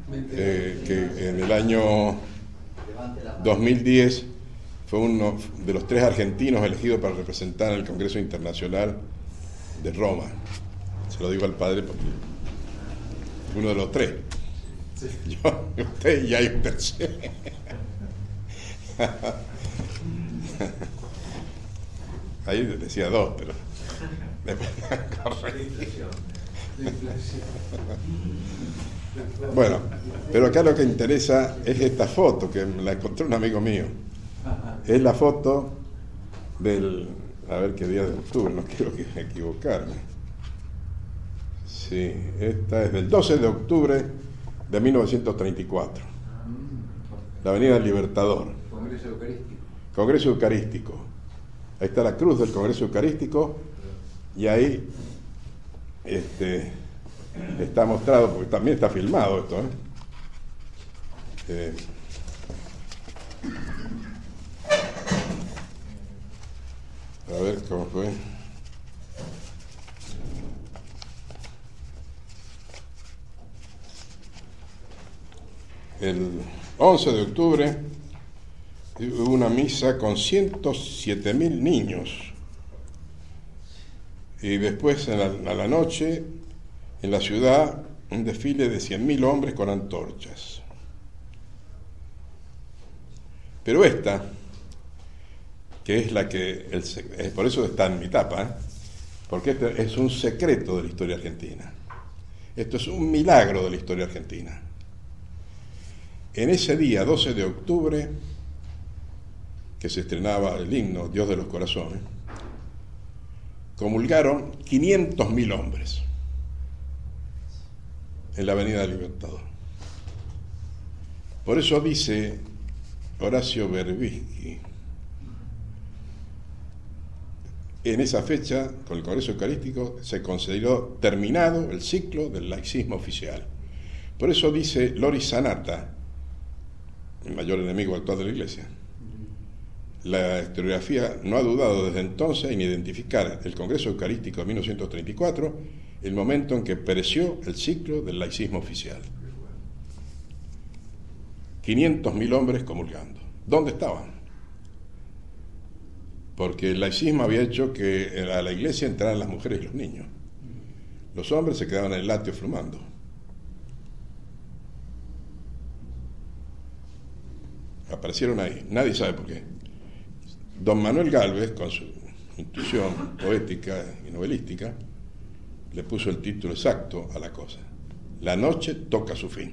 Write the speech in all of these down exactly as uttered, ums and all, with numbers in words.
eh, que en el año dos mil diez fue uno de los tres argentinos elegidos para representar el Congreso Internacional de Roma. Se lo digo al padre porque uno de los tres. Sí. Yo, usted y hay un tercero. Ahí decía dos, pero bueno, pero acá lo que interesa es esta foto que me la encontró un amigo mío. Es la foto del, a ver qué día de octubre, no quiero equivocarme. Sí, esta es del doce de octubre de mil novecientos treinta y cuatro. La Avenida del Libertador. Congreso Eucarístico. Congreso Eucarístico. Ahí está la cruz del Congreso Eucarístico y ahí este, está mostrado, porque también está filmado esto, ¿eh? Eh, a ver cómo fue. El once de octubre hubo una misa con ciento siete mil niños y después a la, a la noche en la ciudad un desfile de cien mil hombres con antorchas. Pero esta, que es la que, el, por eso está en mi tapa, ¿eh? Porque este es un secreto de la historia argentina. Esto es un milagro de la historia argentina. En ese día, doce de octubre, que se estrenaba el himno Dios de los Corazones, comulgaron quinientos mil hombres en la Avenida del Libertador. Por eso dice Horacio Berbisky, en esa fecha, con el Congreso Eucarístico, se consideró terminado el ciclo del laicismo oficial. Por eso dice Loris Sanata, el mayor enemigo actual de la Iglesia, la historiografía no ha dudado desde entonces en identificar el Congreso Eucarístico de mil novecientos treinta y cuatro, el momento en que pereció el ciclo del laicismo oficial. quinientos mil hombres comulgando. ¿Dónde estaban? Porque el laicismo había hecho que a la iglesia entraran las mujeres y los niños. Los hombres se quedaban en el atrio fumando. Aparecieron ahí, nadie sabe por qué. Don Manuel Gálvez, con su intuición poética y novelística, le puso el título exacto a la cosa: La noche toca su fin.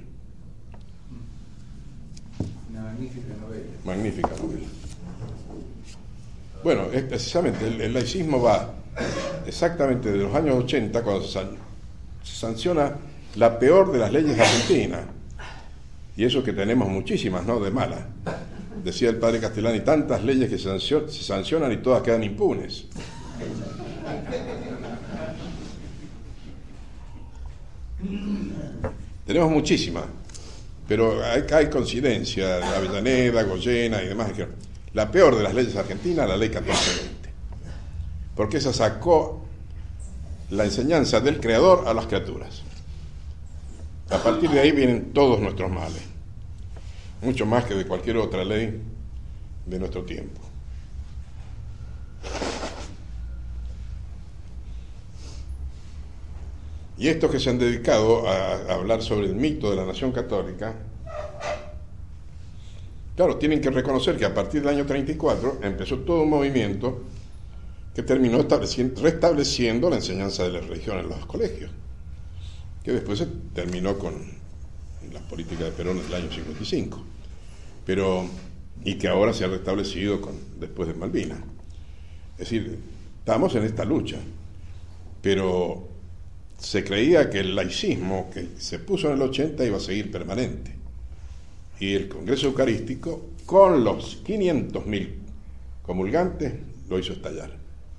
Una magnífica novela. Magnífica novela. Bueno, es precisamente, el, el laicismo va exactamente de los años ochenta, cuando se, san, se sanciona la peor de las leyes argentinas. Y eso que tenemos muchísimas, ¿no?, de malas. Decía el padre Castellani, tantas leyes que se, sancio, se sancionan y todas quedan impunes. Tenemos muchísimas, pero hay, hay coincidencia, Avellaneda, Goyena y demás. La peor de las leyes argentinas, la ley catorce veinte, porque esa sacó la enseñanza del Creador a las criaturas. A partir de ahí vienen todos nuestros males, mucho más que de cualquier otra ley de nuestro tiempo. Y estos que se han dedicado a, a hablar sobre el mito de la nación católica, claro, tienen que reconocer que a partir del año treinta y cuatro empezó todo un movimiento que terminó estableciendo, restableciendo la enseñanza de la religión en los colegios, que después se terminó con las políticas de Perón en el año cincuenta y cinco, pero, y que ahora se ha restablecido con, después de Malvinas. Es decir, estamos en esta lucha, pero se creía que el laicismo que se puso en el ochenta iba a seguir permanente. Y el Congreso Eucarístico, con los quinientos mil comulgantes, lo hizo estallar.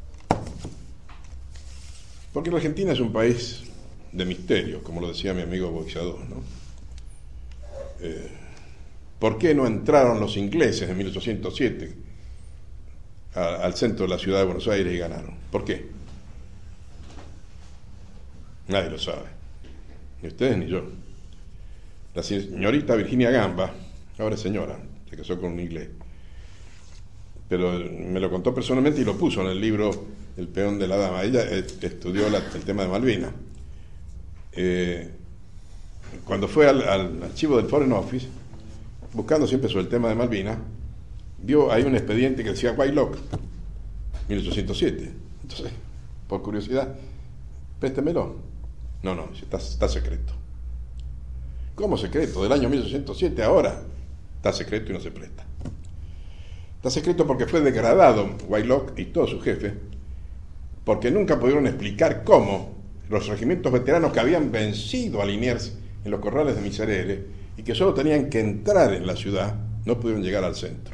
Porque la Argentina es un país de misterio, como lo decía mi amigo boxeador, ¿no? Eh, ¿Por qué no entraron los ingleses en mil ochocientos siete a, al centro de la ciudad de Buenos Aires y ganaron? ¿Por qué? Nadie lo sabe, ni ustedes ni yo. La señorita Virginia Gamba, ahora es señora, se casó con un inglés, pero me lo contó personalmente y lo puso en el libro El peón de la dama. Ella estudió la, el tema de Malvinas. Eh, cuando fue al, al archivo del Foreign Office, buscando siempre sobre el tema de Malvinas, vio ahí un expediente que decía White Lock, mil ochocientos siete. Entonces, por curiosidad, préstemelo. No, no, está, está secreto. ¿Cómo secreto? Del año mil ochocientos siete ahora está secreto y no se presta. Está secreto porque fue degradado White Lock y todos sus jefes, porque nunca pudieron explicar cómo los regimientos veteranos que habían vencido a Liniers en los corrales de Miserere y que solo tenían que entrar en la ciudad, no pudieron llegar al centro.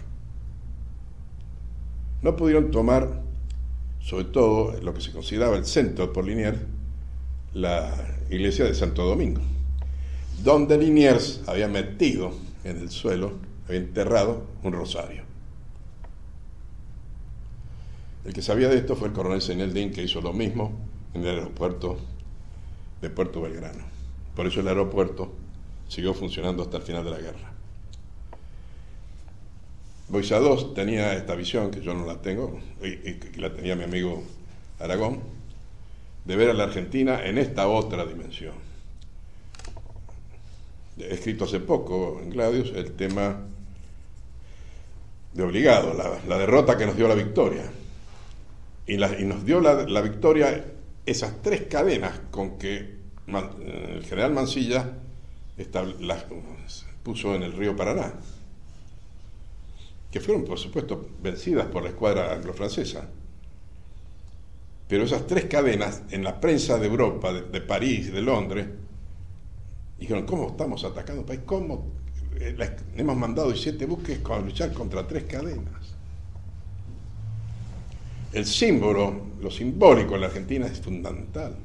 No pudieron tomar, sobre todo, lo que se consideraba el centro por Liniers, la iglesia de Santo Domingo, donde Liniers había metido en el suelo, había enterrado un rosario. El que sabía de esto fue el coronel Seyneldin, que hizo lo mismo en el aeropuerto de Puerto Belgrano. Por eso el aeropuerto siguió funcionando hasta el final de la guerra. Boixadós tenía esta visión, que yo no la tengo, y, y que la tenía mi amigo Aragón, de ver a la Argentina en esta otra dimensión. He escrito hace poco en Gladius el tema de Obligado, la, la derrota que nos dio la victoria. Y, la, y nos dio la, la victoria esas tres cadenas con que Man, el general Mansilla estab, las puso en el río Paraná, que fueron, por supuesto, vencidas por la escuadra anglo-francesa. Pero esas tres cadenas, en la prensa de Europa, de, de París, de Londres, dijeron, ¿cómo estamos atacando un país? ¿Cómo eh, la, hemos mandado diecisiete buques a luchar contra tres cadenas? El símbolo, lo simbólico en la Argentina es fundamental.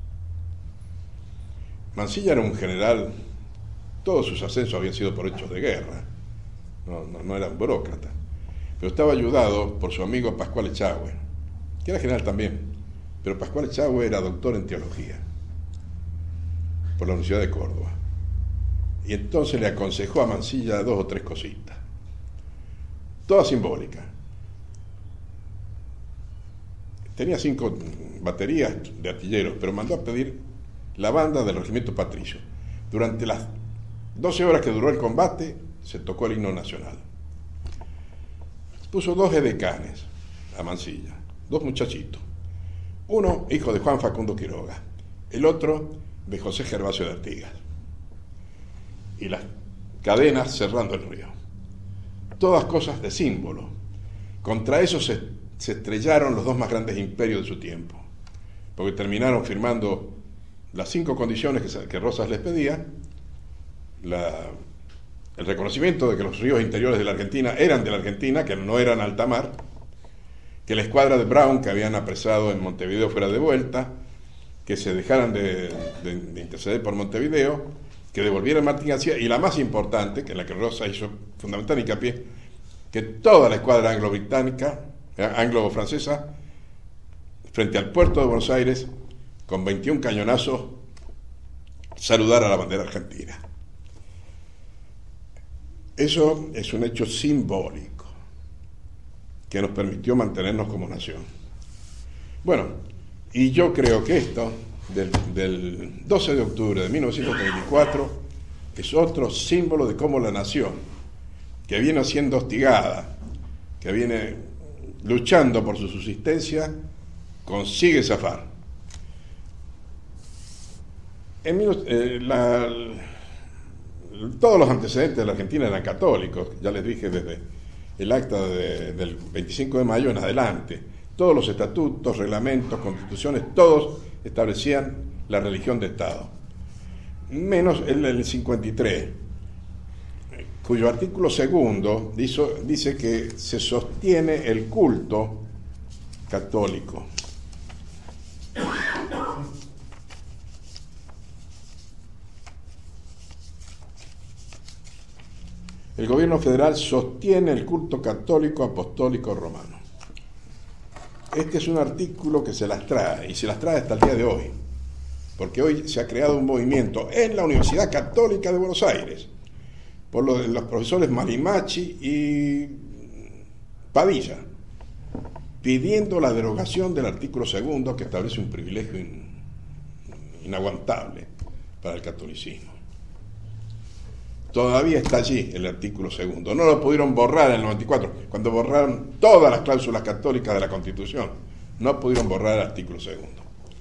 Mansilla era un general, todos sus ascensos habían sido por hechos de guerra, no, no, no era un burócrata, pero estaba ayudado por su amigo Pascual Echagüe, que era general también, pero Pascual Echagüe era doctor en teología por la Universidad de Córdoba, y entonces le aconsejó a Mansilla dos o tres cositas, todas simbólicas. Tenía cinco baterías de artilleros, pero mandó a pedir la banda del regimiento Patricio. Durante las doce horas que duró el combate, se tocó el himno nacional. Puso dos edecanes a Mansilla, dos muchachitos. Uno, hijo de Juan Facundo Quiroga, el otro, de José Gervasio de Artigas. Y las cadenas cerrando el río. Todas cosas de símbolo. Contra eso se se estrellaron los dos más grandes imperios de su tiempo, porque terminaron firmando las cinco condiciones que, que Rosas les pedía, la, el reconocimiento de que los ríos interiores de la Argentina eran de la Argentina, que no eran alta mar, que la escuadra de Brown que habían apresado en Montevideo fuera de vuelta, que se dejaran de, de, de interceder por Montevideo, que devolvieran Martín García, y la más importante, que en la que Rosas hizo fundamental hincapié, que toda la escuadra anglo-británica anglo-francesa, frente al puerto de Buenos Aires, con veintiún cañonazos, saludar a la bandera argentina. Eso es un hecho simbólico que nos permitió mantenernos como nación. Bueno, y yo creo que esto, del, del doce de octubre de mil novecientos treinta y cuatro, es otro símbolo de cómo la nación, que viene siendo hostigada, que viene luchando por su subsistencia, consigue zafar. En, eh, la, todos los antecedentes de la Argentina eran católicos, ya les dije desde el acta de, del veinticinco de mayo en adelante. Todos los estatutos, reglamentos, constituciones, todos establecían la religión de Estado, menos el del cincuenta y tres, cuyo artículo segundo dice, dice que se sostiene el culto católico. El gobierno federal sostiene el culto católico apostólico romano. Este es un artículo que se las trae, y se las trae hasta el día de hoy. porque hoy se ha creado un movimiento en la Universidad Católica de Buenos Aires, por los, los profesores Marimachi y Padilla, pidiendo la derogación del artículo segundo que establece un privilegio in, inaguantable para el catolicismo. Todavía está allí el artículo segundo. No lo pudieron borrar en el noventa y cuatro, cuando borraron todas las cláusulas católicas de la Constitución. No pudieron borrar el artículo segundo.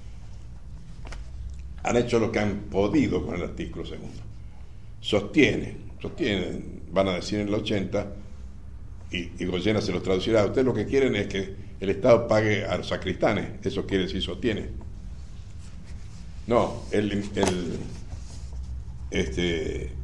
Han hecho lo que han podido con el artículo segundo. Sostiene, sostiene, van a decir en el ochenta, y, y Goyena se lo traducirá, ustedes lo que quieren es que el Estado pague a los sacristanes, eso quiere decir sostiene. No, el, el este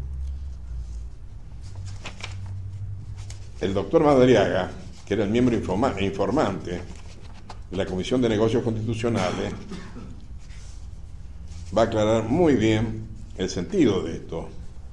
el doctor Madariaga, que era el miembro informa, informante de la Comisión de Negocios Constitucionales, va a aclarar muy bien el sentido de esto.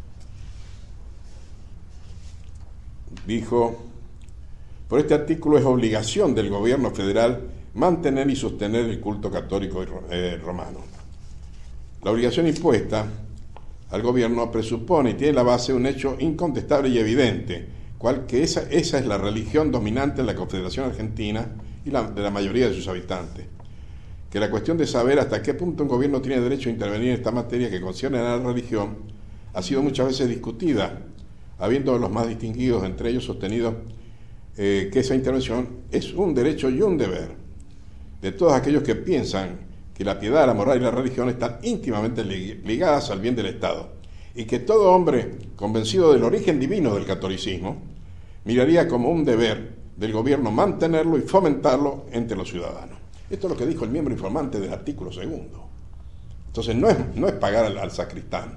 Dijo: por este artículo es obligación del gobierno federal mantener y sostener el culto católico eh, romano. La obligación impuesta al gobierno presupone y tiene la base un hecho incontestable y evidente, cual que esa, esa es la religión dominante en la Confederación Argentina y la, de la mayoría de sus habitantes. Que la cuestión de saber hasta qué punto un gobierno tiene derecho a intervenir en esta materia que concierne a la religión ha sido muchas veces discutida, habiendo los más distinguidos entre ellos sostenido eh, que esa intervención es un derecho y un deber de todos aquellos que piensan que la piedad, la moral y la religión están íntimamente ligadas al bien del Estado, y que todo hombre convencido del origen divino del catolicismo miraría como un deber del gobierno mantenerlo y fomentarlo entre los ciudadanos. Esto es lo que dijo el miembro informante del artículo segundo. Entonces no es, no es pagar al, al sacristán,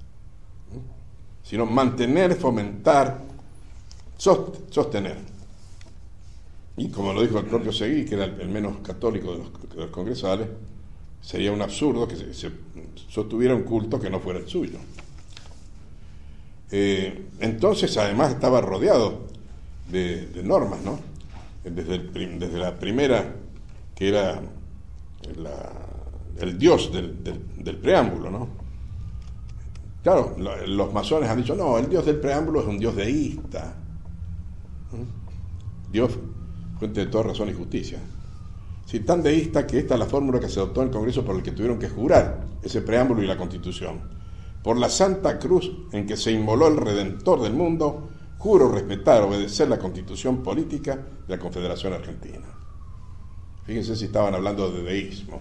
sino mantener, fomentar, sostener. Y como lo dijo el propio Seguí, que era el, el menos católico de los, de los congresales, sería un absurdo que se, se sostuviera un culto que no fuera el suyo. Eh, entonces, además, estaba rodeado de, de normas, ¿no? Desde, el, desde la primera, que era la, el dios del, del, del preámbulo, ¿no? Claro, lo, los masones han dicho, no, el dios del preámbulo es un dios deísta. Dios, fuente de toda razón y justicia. Sí, tan deísta que esta es la fórmula que se adoptó en el Congreso por el que tuvieron que jurar ese preámbulo y la Constitución. Por la Santa Cruz en que se inmoló el Redentor del mundo, juro respetar, obedecer la Constitución política de la Confederación Argentina. Fíjense si estaban hablando de deísmo.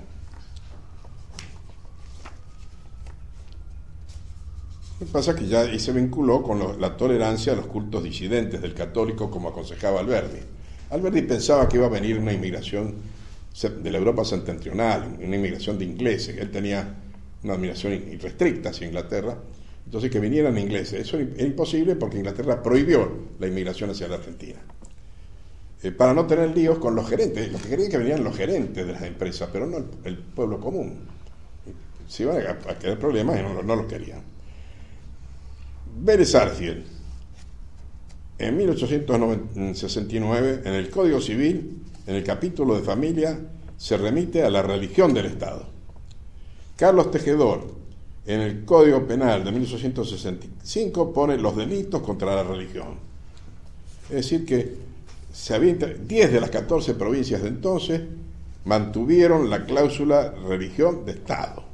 Lo que pasa es que ya ahí se vinculó con lo, la tolerancia a los cultos disidentes del católico, como aconsejaba Alberdi. Alberdi pensaba que iba a venir una inmigración de la Europa septentrional, una inmigración de ingleses. Él tenía una admiración irrestricta hacia Inglaterra, entonces que vinieran ingleses. Eso era imposible porque Inglaterra prohibió la inmigración hacia la Argentina. Eh, para no tener líos con los gerentes, los que querían que vinieran los gerentes de las empresas, pero no el, el pueblo común. Se iban a, a quedar problemas y no, no los querían. Vélez Sarsfield, en mil ochocientos sesenta y nueve, en el Código Civil, en el capítulo de familia, se remite a la religión del Estado. Carlos Tejedor, en el Código Penal de mil ochocientos sesenta y cinco, pone los delitos contra la religión. Es decir que se había diez de las catorce provincias de entonces mantuvieron la cláusula religión de Estado.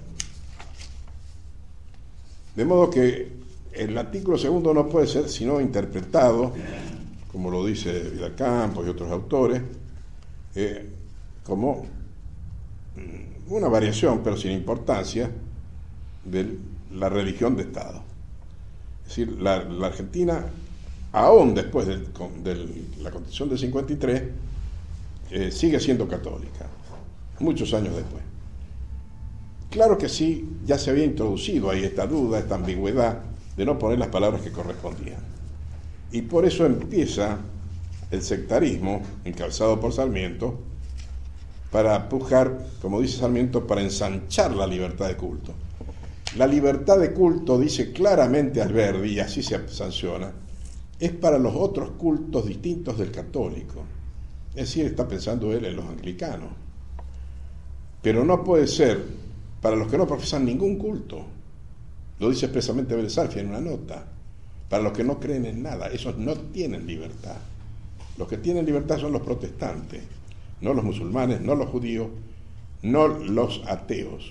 De modo que el artículo segundo no puede ser sino interpretado, como lo dice Vidal Campos y otros autores, eh, como una variación, pero sin importancia, de la religión de Estado. Es decir, la, la Argentina, aún después de, de la Constitución del cincuenta y tres, eh, sigue siendo católica, muchos años después. Claro que sí, ya se había introducido ahí esta duda, esta ambigüedad de no poner las palabras que correspondían. Y por eso empieza el sectarismo, encabezado por Sarmiento, para pujar, como dice Sarmiento, para ensanchar la libertad de culto. La libertad de culto, dice claramente Alberdi, y así se sanciona, es para los otros cultos distintos del católico. Es decir, está pensando él en los anglicanos. Pero no puede ser para los que no profesan ningún culto. Lo dice expresamente Vélez Arfiel en una nota. Para los que no creen en nada, esos no tienen libertad. Los que tienen libertad son los protestantes, no los musulmanes, no los judíos, no los ateos.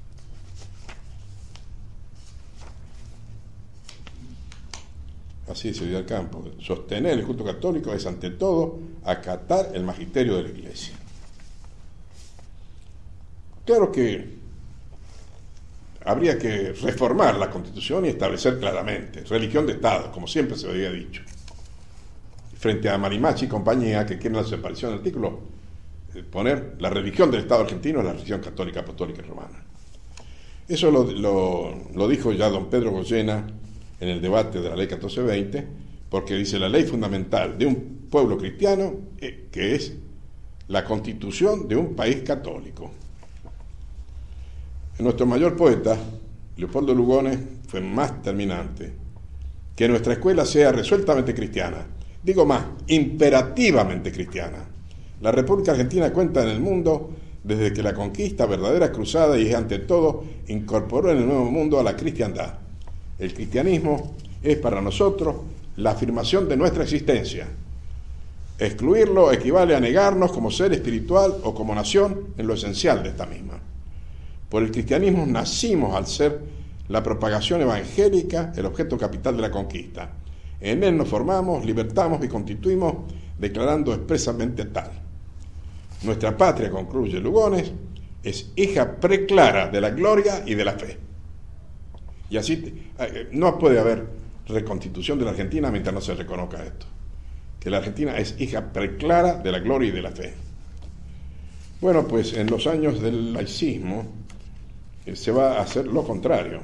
Así dice Vidal Campos: sostener el culto católico es ante todo acatar el magisterio de la Iglesia. Claro que habría que reformar la Constitución y establecer claramente religión de Estado, como siempre se había dicho. Frente a Marimachi y compañía, que quieren la separación del artículo, eh, poner la religión del Estado argentino en la religión católica, apostólica y romana. Eso lo, lo, lo dijo ya don Pedro Goyena en el debate de la ley catorce veinte, porque dice: la ley fundamental de un pueblo cristiano, eh, que es la constitución de un país católico. Nuestro mayor poeta, Leopoldo Lugones, fue más terminante: que nuestra escuela sea resueltamente cristiana, digo más, imperativamente cristiana. La República Argentina cuenta en el mundo desde que la conquista, verdadera cruzada, y ante todo incorporó en el nuevo mundo a la cristiandad. El cristianismo es para nosotros la afirmación de nuestra existencia. Excluirlo equivale a negarnos como ser espiritual o como nación en lo esencial de esta misma. Por el cristianismo nacimos al ser la propagación evangélica el objeto capital de la conquista. En él nos formamos, libertamos y constituimos, declarando expresamente tal. Nuestra patria, concluye Lugones, es hija preclara de la gloria y de la fe. Y así no puede haber reconstitución de la Argentina mientras no se reconozca esto, que la Argentina es hija preclara de la gloria y de la fe. Bueno, pues en los años del laicismo se va a hacer lo contrario,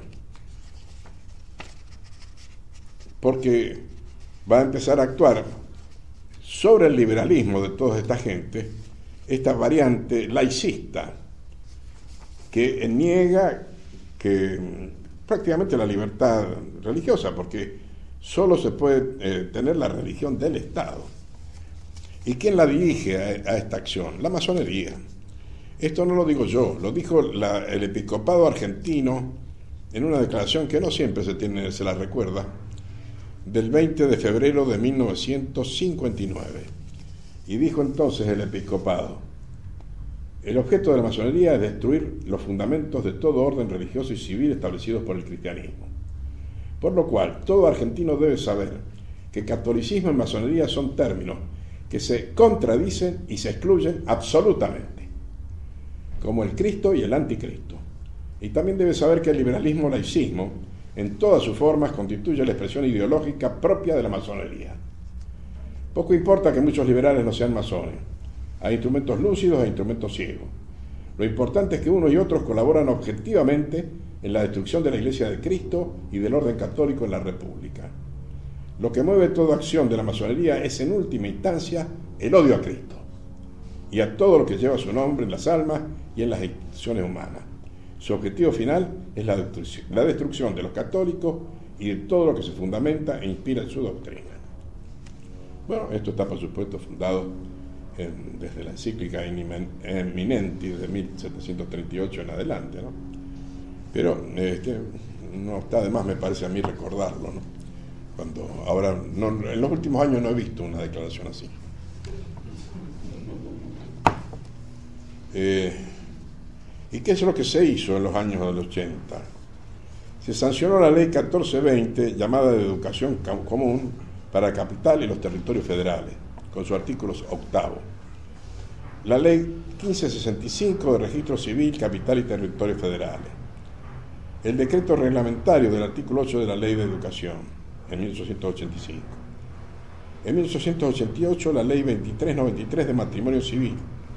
porque va a empezar a actuar sobre el liberalismo de toda esta gente esta variante laicista que niega que prácticamente la libertad religiosa, porque solo se puede eh, tener la religión del Estado. ¿Y quién la dirige a, a esta acción? La masonería. Esto no lo digo yo, lo dijo la, el episcopado argentino en una declaración que no siempre se tiene, se la recuerda, del veinte de febrero de mil novecientos cincuenta y nueve. Y dijo entonces el episcopado: el objeto de la masonería es destruir los fundamentos de todo orden religioso y civil establecidos por el cristianismo. Por lo cual, todo argentino debe saber que catolicismo y masonería son términos que se contradicen y se excluyen absolutamente, como el Cristo y el anticristo. Y también debe saber que el liberalismo laicismo, en todas sus formas, constituye la expresión ideológica propia de la masonería. Poco importa que muchos liberales no sean masones. Hay instrumentos lúcidos e instrumentos ciegos. Lo importante es que unos y otros colaboran objetivamente en la destrucción de la Iglesia de Cristo y del orden católico en la República. Lo que mueve toda acción de la masonería es, en última instancia, el odio a Cristo y a todo lo que lleva su nombre en las almas y en las instituciones humanas. Su objetivo final es la destrucción, la destrucción de los católicos y de todo lo que se fundamenta e inspira en su doctrina. Bueno, esto está, por supuesto, fundado en, desde la encíclica Eminenti de mil setecientos treinta y ocho en adelante, ¿no? Pero este, no está de más, me parece a mí, recordarlo, ¿no? Cuando ahora, no, en los últimos años no he visto una declaración así. Eh, ¿Y qué es lo que se hizo en los años del ochenta? Se sancionó la ley catorce veinte, llamada de educación común para capital y los territorios federales, con su artículo octavo. La ley quince sesenta y cinco de registro civil, capital y territorios federales. El decreto reglamentario del artículo ocho de la ley de educación, en mil ochocientos ochenta y cinco. En mil ochocientos ochenta y ocho, la ley veintitrés noventa y tres de matrimonio civil,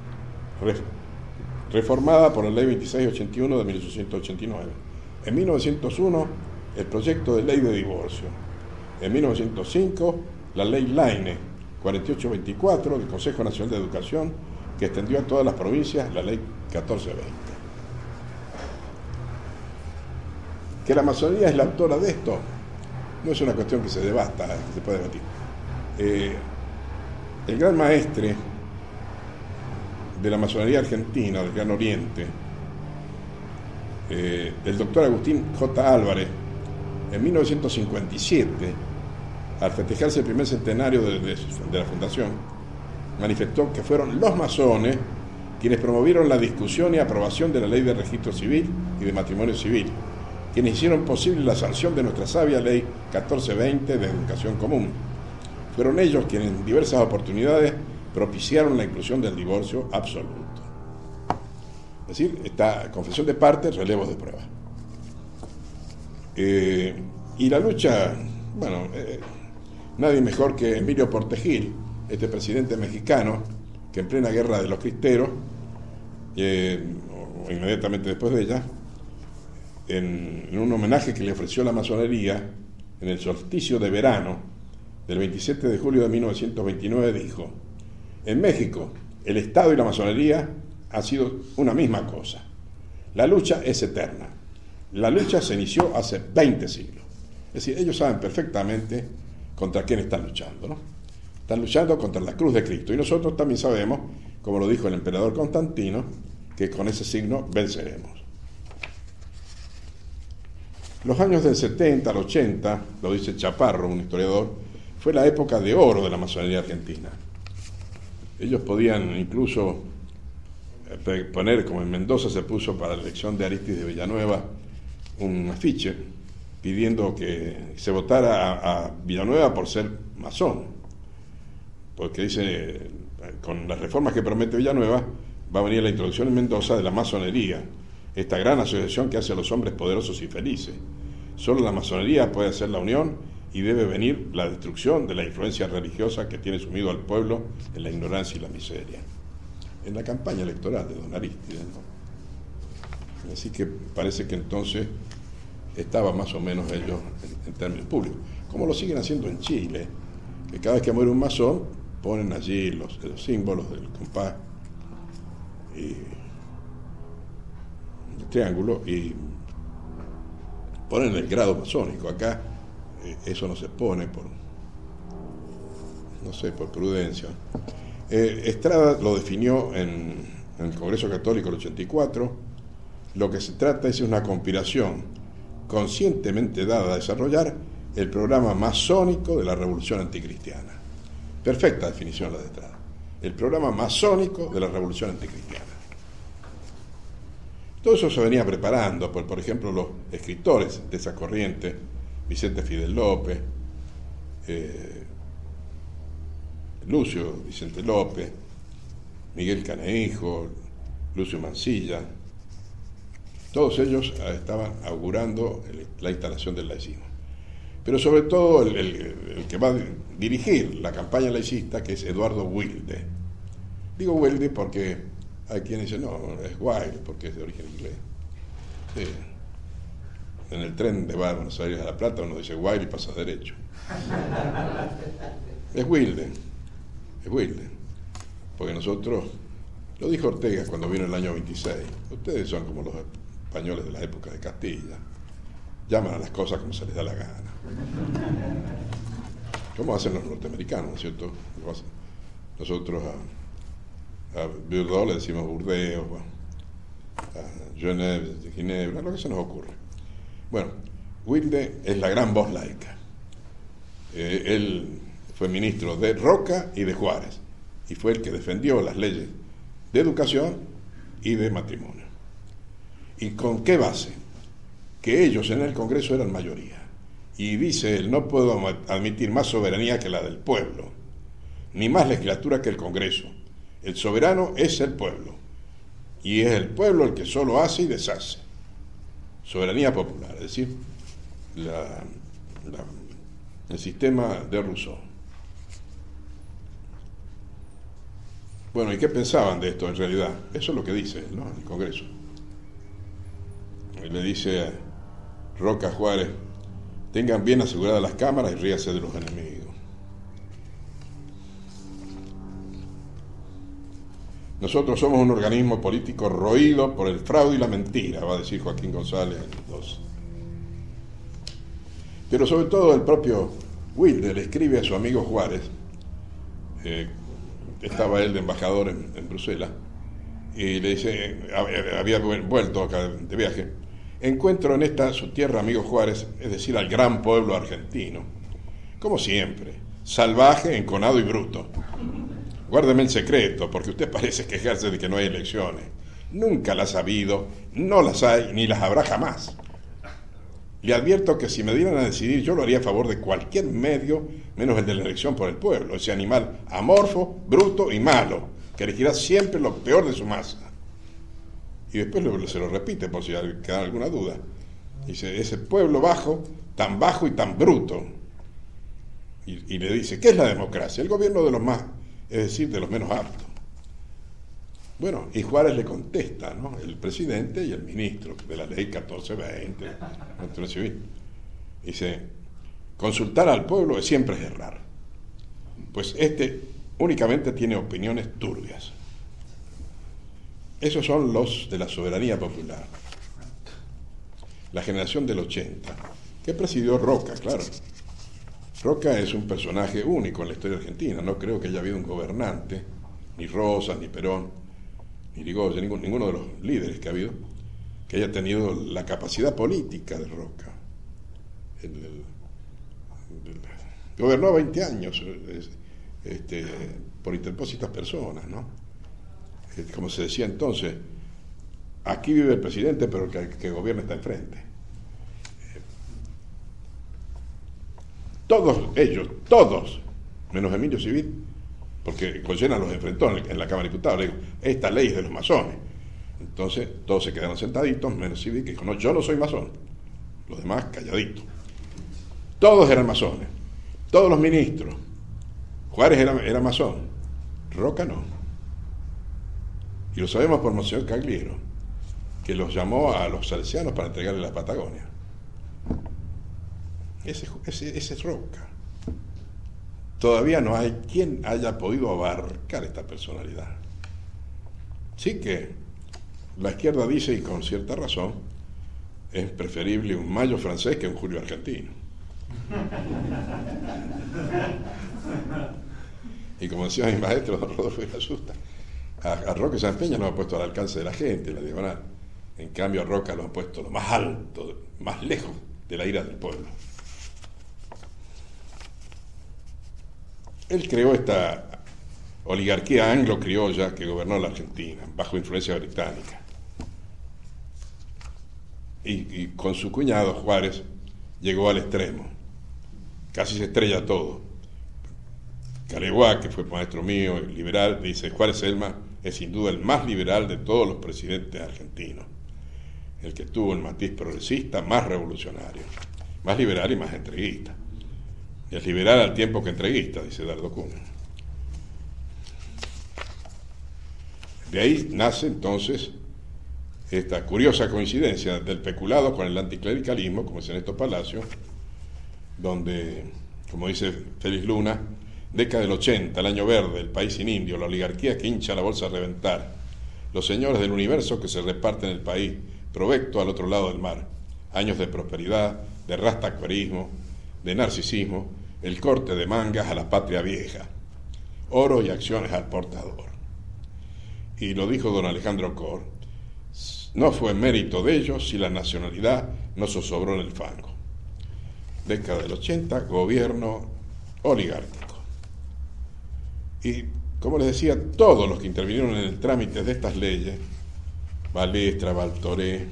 reformada por la ley veintiséis ochenta y uno de mil ochocientos ochenta y nueve. En mil novecientos uno, el proyecto de ley de divorcio. En mil novecientos cinco, la ley Laine cuarenta y ocho veinticuatro del Consejo Nacional de Educación, que extendió a todas las provincias la ley catorce veinte. ¿Que la masonería es la autora de esto? No es una cuestión que se debata, que se puede debatir. Eh, el gran maestre de la masonería argentina, del Gran Oriente, Eh, el doctor Agustín J. Álvarez, en mil novecientos cincuenta y siete, al festejarse el primer centenario de, de, de la fundación, manifestó que fueron los masones quienes promovieron la discusión y aprobación de la ley de registro civil y de matrimonio civil, quienes hicieron posible la sanción de nuestra sabia ley catorce veinte de educación común. Fueron ellos quienes en diversas oportunidades propiciaron la inclusión del divorcio absoluto. Es decir, esta confesión de parte, relevos de prueba. Eh, y la lucha, bueno, eh, nadie mejor que Emilio Portegil, este presidente mexicano, que en plena guerra de los cristeros, eh, o inmediatamente después de ella, en, en un homenaje que le ofreció la masonería en el solsticio de verano del veintisiete de julio de mil novecientos veintinueve, dijo: en México, el Estado y la masonería han sido una misma cosa. La lucha es eterna. La lucha se inició hace veinte siglos. Es decir, ellos saben perfectamente contra quién están luchando, ¿no? Están luchando contra la cruz de Cristo. Y nosotros también sabemos, como lo dijo el emperador Constantino, que con ese signo venceremos. Los años del setenta al ochenta, lo dice Chaparro, un historiador, fue la época de oro de la masonería argentina. Ellos podían incluso poner, como en Mendoza se puso para la elección de Arístides de Villanueva, un afiche pidiendo que se votara a, a Villanueva por ser masón, porque dice, con las reformas que promete Villanueva, va a venir la introducción en Mendoza de la masonería, esta gran asociación que hace a los hombres poderosos y felices. Solo la masonería puede hacer la unión y debe venir la destrucción de la influencia religiosa que tiene sumido al pueblo en la ignorancia y la miseria. En la campaña electoral de don Arístides, ¿no? Así que parece que entonces estaban más o menos ellos en, en términos públicos, como lo siguen haciendo en Chile, que cada vez que muere un masón ponen allí los, los símbolos del compás y el triángulo y ponen el grado masónico. Acá eh, eso no se pone por, no sé, por prudencia. Eh, Estrada lo definió en, en el Congreso Católico del ochenta y cuatro. Lo que se trata es una conspiración conscientemente dada a desarrollar el programa masónico de la revolución anticristiana. Perfecta definición la de Estrada. El programa masónico de la revolución anticristiana. Todo eso se venía preparando por, por ejemplo, los escritores de esa corriente, Vicente Fidel López, eh, Lucio Vicente López, Miguel Canehijo, Lucio Mansilla. Todos ellos estaban augurando la instalación del laicismo. Pero sobre todo el, el, el que va a dirigir la campaña laicista, que es Eduardo Wilde. Digo Wilde porque hay quienes dicen, no, es Wilde, porque es de origen inglés. Sí. En el tren de Buenos Aires a La Plata uno dice Wilde y pasa derecho. Es Wilde, es Wilde. Porque nosotros, lo dijo Ortega cuando vino el año veintiséis, ustedes son como los españoles de la época de Castilla, llaman a las cosas como se les da la gana. ¿Cómo hacen los norteamericanos, no es cierto? Nosotros a, a Bordeaux le decimos Burdeos, a Genève, Ginebra, lo que se nos ocurre. Bueno, Wilde es la gran voz laica. Eh, él fue ministro de Roca y de Juárez, y fue el que defendió las leyes de educación y de matrimonio. ¿Y con qué base? Que ellos en el Congreso eran mayoría. Y dice él, no puedo admitir más soberanía que la del pueblo, ni más legislatura que el Congreso. El soberano es el pueblo, y es el pueblo el que solo hace y deshace. Soberanía popular, es decir, la, la, el sistema de Rousseau. Bueno, ¿y qué pensaban de esto en realidad? Eso es lo que dice, ¿no?, el Congreso. Le dice a Roca Juárez, tengan bien aseguradas las cámaras y ríase de los enemigos. Nosotros somos un organismo político roído por el fraude y la mentira, va a decir Joaquín González en dos. Pero sobre todo el propio Wilde le escribe a su amigo Juárez, eh, estaba él de embajador en, en Bruselas, y le dice, había vuelto acá de viaje, encuentro en esta su tierra, amigo Juárez, es decir, al gran pueblo argentino, como siempre, salvaje, enconado y bruto. Guárdeme el secreto, porque usted parece quejarse de que no hay elecciones. Nunca las ha habido, no las hay, ni las habrá jamás. Le advierto que si me dieran a decidir, yo lo haría a favor de cualquier medio, menos el de la elección por el pueblo, ese animal amorfo, bruto y malo, que elegirá siempre lo peor de su masa. Y después lo, se lo repite, por si queda alguna duda. Dice, ese pueblo bajo, tan bajo y tan bruto. Y, y le dice, ¿qué es la democracia? El gobierno de los más, es decir, de los menos aptos. Bueno, y Juárez le contesta, ¿no? El presidente y el ministro de la ley catorce veinte, civil. Dice, consultar al pueblo es siempre es errar, pues este únicamente tiene opiniones turbias. Esos son los de la soberanía popular. La generación del ochenta, que presidió Roca, claro. Roca es un personaje único en la historia argentina, no creo que haya habido un gobernante, ni Rosas, ni Perón, ni Irigoyen, ninguno, ninguno de los líderes que ha habido, que haya tenido la capacidad política de Roca. El, el, el, gobernó veinte años este, por interpósitas personas, ¿no? Como se decía entonces, aquí vive el presidente, pero el que, que gobierna está enfrente. Todos ellos, todos, menos Emilio Civil, porque Goyena los enfrentó en la Cámara de Diputados, le digo, esta ley es de los masones. Entonces todos se quedaron sentaditos, menos Civil, que dijo, no, yo no soy masón. Los demás calladitos. Todos eran masones, todos los ministros. Juárez era, era masón, Roca no. Y lo sabemos por Monseñor Cagliero, que los llamó a los salesianos para entregarle la Patagonia. Ese, ese, ese es Roca. Todavía no hay quien haya podido abarcar esta personalidad. Sí que la izquierda dice, y con cierta razón, es preferible un Mayo francés que un Julio argentino. Y como decía mi maestro, don Rodolfo de Asusta, a, a Roca y San Peña lo han puesto al alcance de la gente, la diagonal. En cambio a Roca lo han puesto lo más alto, más lejos de la ira del pueblo. Él creó esta oligarquía anglo-criolla que gobernó la Argentina, bajo influencia británica. Y, y con su cuñado Juárez llegó al extremo. Casi se estrella todo. Caleguá, que fue maestro mío, liberal, dice, Juárez Celma es sin duda el más liberal de todos los presidentes argentinos. El que tuvo el matiz progresista más revolucionario. Más liberal y más entreguista. Y es liberal al tiempo que entreguista, dice Dardo Cunha. De ahí nace entonces esta curiosa coincidencia del peculado con el anticlericalismo, como es en estos palacios, donde, como dice Félix Luna, década del ochenta, el año verde, el país sin indio, la oligarquía que hincha la bolsa a reventar, los señores del universo que se reparten el país, provecto al otro lado del mar, años de prosperidad, de rastacuerismo, de narcisismo, el corte de mangas a la patria vieja, oro y acciones al portador. Y lo dijo don Alejandro Cor, no fue mérito de ellos si la nacionalidad no zozobró en el fango. Década del ochenta, gobierno oligárquico. Y, como les decía, todos los que intervinieron en el trámite de estas leyes, Balestra, Baltoré,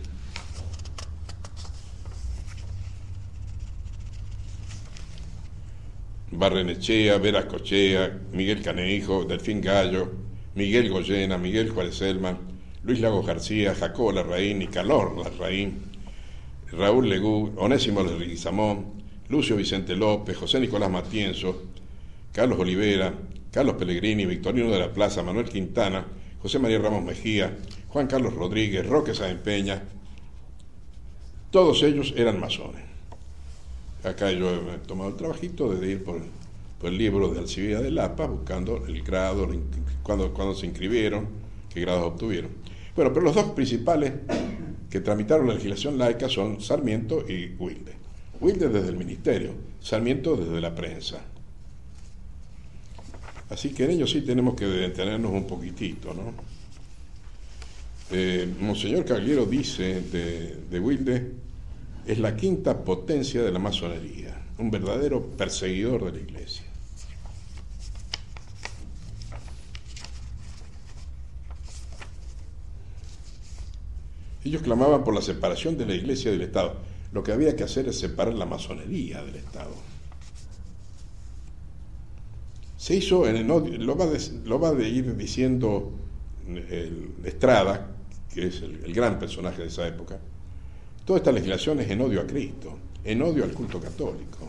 Barrenechea, Vera Cochea, Miguel Caneijo, Delfín Gallo, Miguel Goyena, Miguel Juárez Celman, Luis Lagos García, Jacobo Larraín, Nicanor Larraín, Raúl Legú, Onésimo Leguizamón, Lucio Vicente López, José Nicolás Matienzo, Carlos Olivera, Carlos Pellegrini, Victorino de la Plaza, Manuel Quintana, José María Ramos Mejía, Juan Carlos Rodríguez, Roque Sáenz Peña, todos ellos eran masones. Acá yo he tomado el trabajito de ir por, por el libro de Alcibíades de Lapa, buscando el grado, cuando, cuando se inscribieron, qué grados obtuvieron. Bueno, pero los dos principales que tramitaron la legislación laica son Sarmiento y Wilde. Wilde desde el ministerio, Sarmiento desde la prensa. Así que en ellos sí tenemos que detenernos un poquitito, ¿no? Eh, Monseñor Cagliero dice de, de Wilde, es la quinta potencia de la masonería, un verdadero perseguidor de la Iglesia. Ellos clamaban por la separación de la Iglesia del Estado. Lo que había que hacer es separar la masonería del Estado. Se hizo en el odio, lo va de, lo va de ir diciendo el Estrada, que es el, el gran personaje de esa época. Toda esta legislación es en odio a Cristo, en odio al culto católico.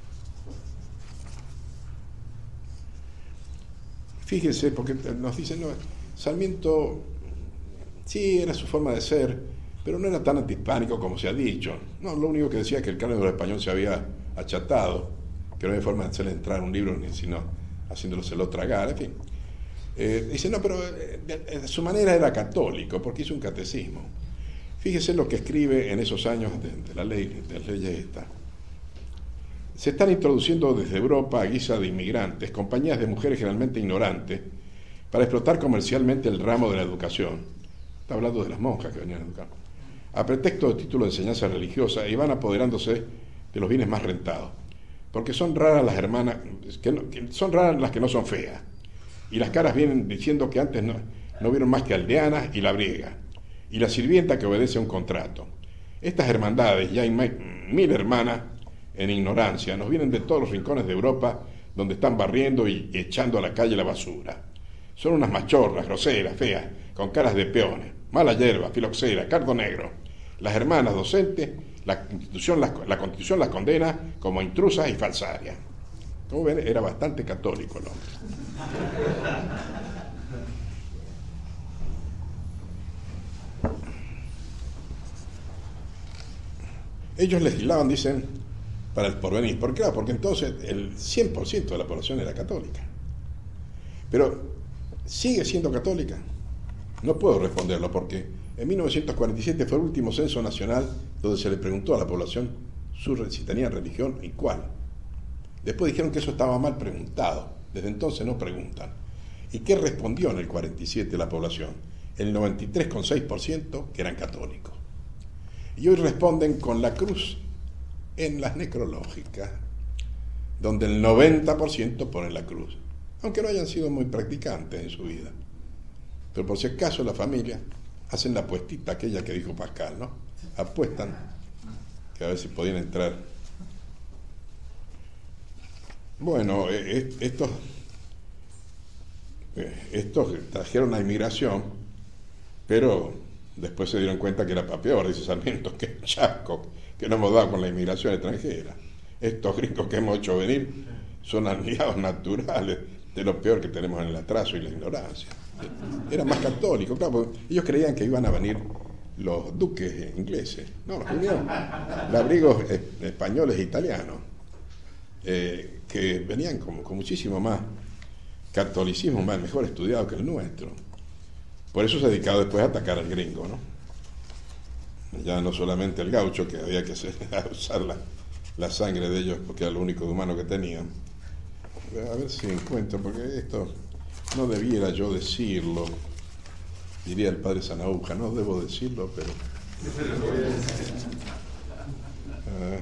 Fíjense, porque nos dicen, no, Sarmiento sí era su forma de ser, pero no era tan antihispánico como se ha dicho. No, lo único que decía es que el canon de lo español se había achatado, que no había forma de hacerle entrar un libro, ni sino haciéndoloselo tragar, en fin. Eh, dice, no, pero de, de su manera era católico, porque hizo un catecismo. Fíjese lo que escribe en esos años de, de la ley, de las leyes esta. Se están introduciendo desde Europa a guisa de inmigrantes, compañías de mujeres generalmente ignorantes, para explotar comercialmente el ramo de la educación. Está hablando de las monjas que venían a educar. A pretexto de título de enseñanza religiosa, y van apoderándose de los bienes más rentados. Porque son raras las hermanas, que, no, que son raras las que no son feas. Y las caras vienen diciendo que antes no, no vieron más que aldeanas y labriega. Y la sirvienta que obedece a un contrato. Estas hermandades, ya hay mil hermanas en ignorancia, nos vienen de todos los rincones de Europa donde están barriendo y echando a la calle la basura. Son unas machorras, groseras, feas, con caras de peones, mala hierba, filoxera, cardo negro. Las hermanas docentes, la Constitución las, la Constitución las condena como intrusas y falsarias. Como ven, era bastante católico el hombre. Ellos legislaban, dicen, para el porvenir. ¿Por qué? Porque entonces el cien por ciento de la población era católica. Pero, ¿sigue siendo católica? No puedo responderlo porque en mil novecientos cuarenta y siete fue el último censo nacional donde se le preguntó a la población su, si tenía religión y cuál. Después dijeron que eso estaba mal preguntado. Desde entonces no preguntan. ¿Y qué respondió en el cuarenta y siete la población? El noventa y tres coma seis por ciento que eran católicos. Y hoy responden con la cruz en las necrológicas, donde el noventa por ciento pone la cruz, aunque no hayan sido muy practicantes en su vida. Pero por si acaso la familia hacen la apuestita aquella que dijo Pascal, ¿no? Apuestan que a ver si podían entrar. Bueno, eh, estos, eh, estos trajeron la inmigración, pero después se dieron cuenta que era para peor, dice Sarmiento, que chasco que no hemos dado con la inmigración extranjera. Estos gringos que hemos hecho venir son aliados naturales de lo peor que tenemos en el atraso y la ignorancia. Era más católico, claro, porque ellos creían que iban a venir los duques ingleses. No, los vinieron labrigos españoles e italianos, eh, que venían con, con muchísimo más catolicismo, más mejor estudiado que el nuestro. Por eso se ha dedicado después a atacar al gringo, ¿no? Ya no solamente el gaucho, que había que hacer, usar la, la sangre de ellos porque era lo único de humano que tenían. A ver si encuentro, porque esto no debiera yo decirlo, diría el padre Sanauja, no debo decirlo, pero... Uh,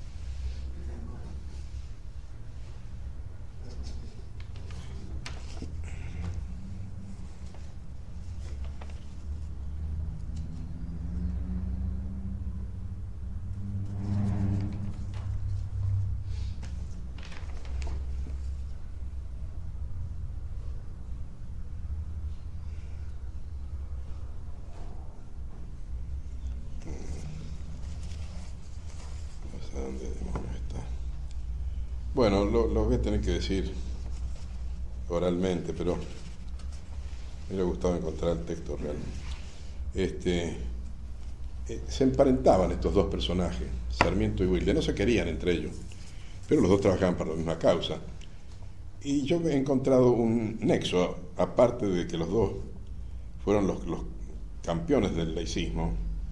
Bueno, lo, lo voy a tener que decir oralmente, pero me hubiera gustado encontrar el texto real. Este, eh, se emparentaban estos dos personajes, Sarmiento y Wilde, no se querían entre ellos, pero los dos trabajaban para la misma causa. Y yo he encontrado un nexo, aparte de que los dos fueron los, los campeones del laicismo,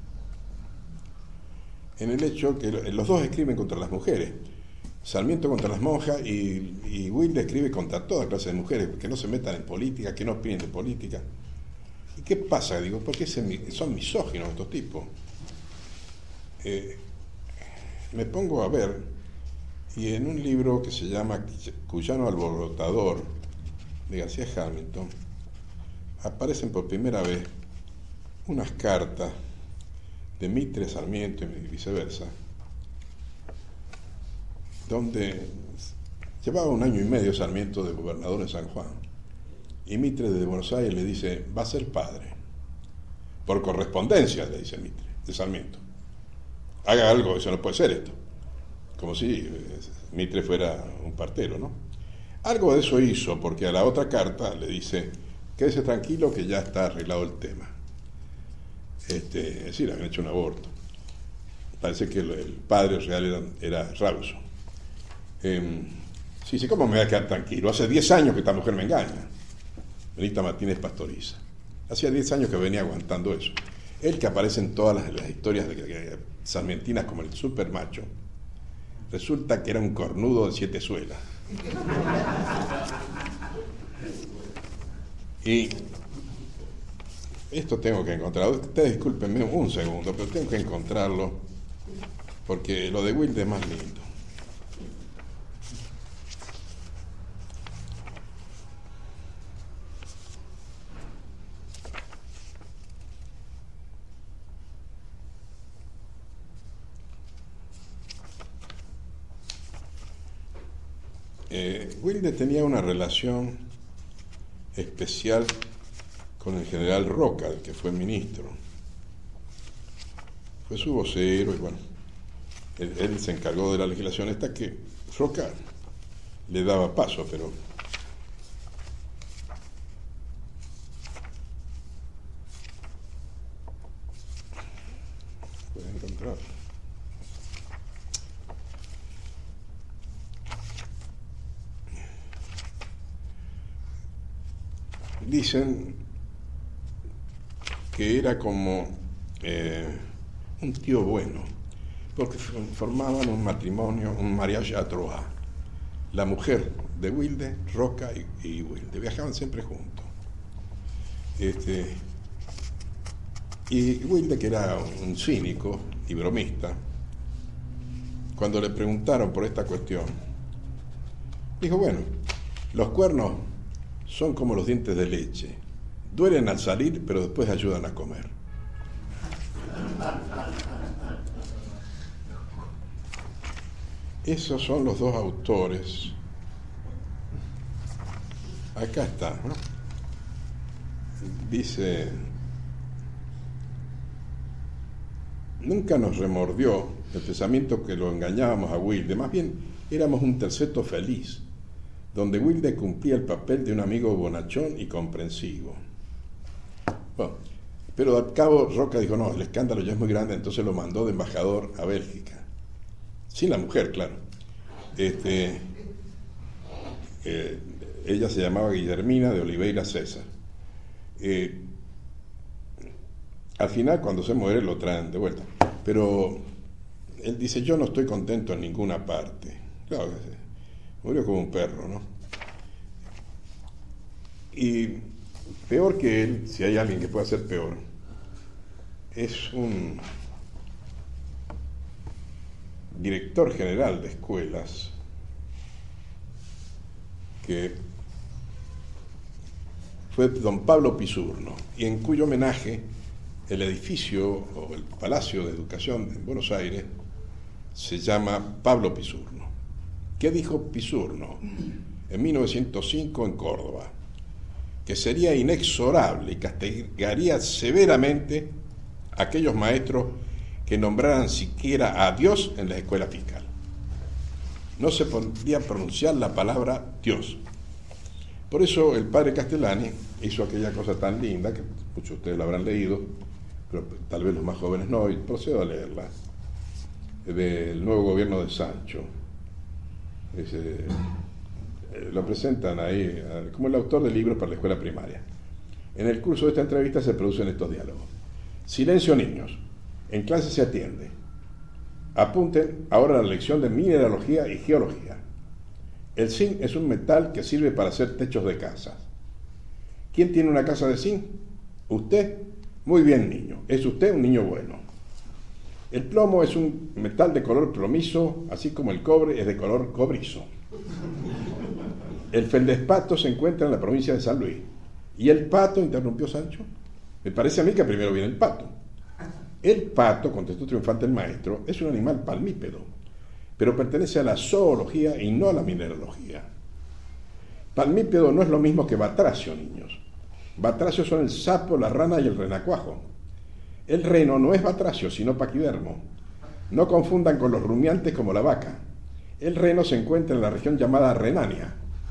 en el hecho que los dos escriben contra las mujeres. Sarmiento contra las monjas y, y Wilde escribe contra toda clase de mujeres, que no se metan en política, que no opinen de política. qué pasa? Digo, ¿por qué son misóginos estos tipos? Eh, me pongo a ver, y en un libro que se llama Cuyano Alborotador, de García Hamilton, aparecen por primera vez unas cartas de Mitre Sarmiento y viceversa, donde llevaba un año y medio Sarmiento de gobernador en San Juan, y Mitre de Buenos Aires le dice, va a ser padre, por correspondencia, le dice Mitre, de Sarmiento. Haga algo, eso no puede ser esto. Como si Mitre fuera un partero, ¿no? Algo de eso hizo, porque a la otra carta le dice, quédese tranquilo que ya está arreglado el tema. Este, es decir, habían hecho un aborto. Parece que el, el padre real era, era Rauso. Eh, sí, sí, ¿cómo me voy a quedar tranquilo? Hace diez años que esta mujer me engaña. Benita Martínez Pastoriza. Hacía diez años que venía aguantando eso. Él, que aparece en todas las, las historias de, de, de sarmientinas como el super macho, resulta que era un cornudo de siete suelas. Y esto tengo que encontrarlo. Ustedes discúlpenme un segundo, pero tengo que encontrarlo porque lo de Wilde es más lindo. Eh, Wilde tenía una relación especial con el general Roca, el que fue ministro. Fue su vocero y bueno, él, él se encargó de la legislación esta que Roca le daba paso, pero pueden encontrar. Dicen que era como eh, un tío bueno, porque formaban un matrimonio, un mariage à trois. La mujer de Wilde, Roca y, y Wilde, viajaban siempre juntos. Este, y Wilde, que era un cínico y bromista, cuando le preguntaron por esta cuestión, dijo, bueno, los cuernos son como los dientes de leche. Duelen al salir, pero después ayudan a comer. Esos son los dos autores. Acá está, ¿no? Dice, nunca nos remordió el pensamiento que lo engañábamos a Wilde, más bien éramos un terceto feliz, donde Wilde cumplía el papel de un amigo bonachón y comprensivo. Bueno, pero al cabo Roca dijo, no, el escándalo ya es muy grande, entonces lo mandó de embajador a Bélgica. Sin la mujer, claro. Este, eh, ella se llamaba Guillermina de Oliveira César. Eh, al final, cuando se muere, lo traen de vuelta. Pero él dice, yo no estoy contento en ninguna parte. Claro, murió como un perro, ¿no? Y peor que él, si hay alguien que pueda ser peor, es un director general de escuelas que fue don Pablo Pisurno, y en cuyo homenaje el edificio o el Palacio de Educación en Buenos Aires se llama Pablo Pisurno. ¿Qué dijo Pisurno en mil novecientos cinco en Córdoba? Que sería inexorable y castigaría severamente a aquellos maestros que nombraran siquiera a Dios en la escuela fiscal. No se podía pronunciar la palabra Dios. Por eso el padre Castellani hizo aquella cosa tan linda, que muchos de ustedes la habrán leído, pero tal vez los más jóvenes no, y procedo a leerla, del nuevo gobierno de Sancho. Ese, lo presentan ahí como el autor de libros para la escuela primaria. En el curso de esta entrevista se producen estos diálogos. Silencio, niños. En clase se atiende. Apunten ahora la lección de mineralogía y geología. El zinc es un metal que sirve para hacer techos de casas. ¿Quién tiene una casa de zinc? Usted, muy bien niño, es usted un niño bueno. El plomo es un metal de color plomizo, así como el cobre es de color cobrizo. El feldespato se encuentra en la provincia de San Luis. ¿Y el pato?, interrumpió Sancho. Me parece a mí que primero viene el pato. El pato, contestó triunfante el maestro, es un animal palmípedo, pero pertenece a la zoología y no a la mineralogía. Palmípedo no es lo mismo que batracio, niños. Batracio son el sapo, la rana y el renacuajo. El reno no es batracio, sino paquidermo. No confundan con los rumiantes como la vaca. El reno se encuentra en la región llamada Renania.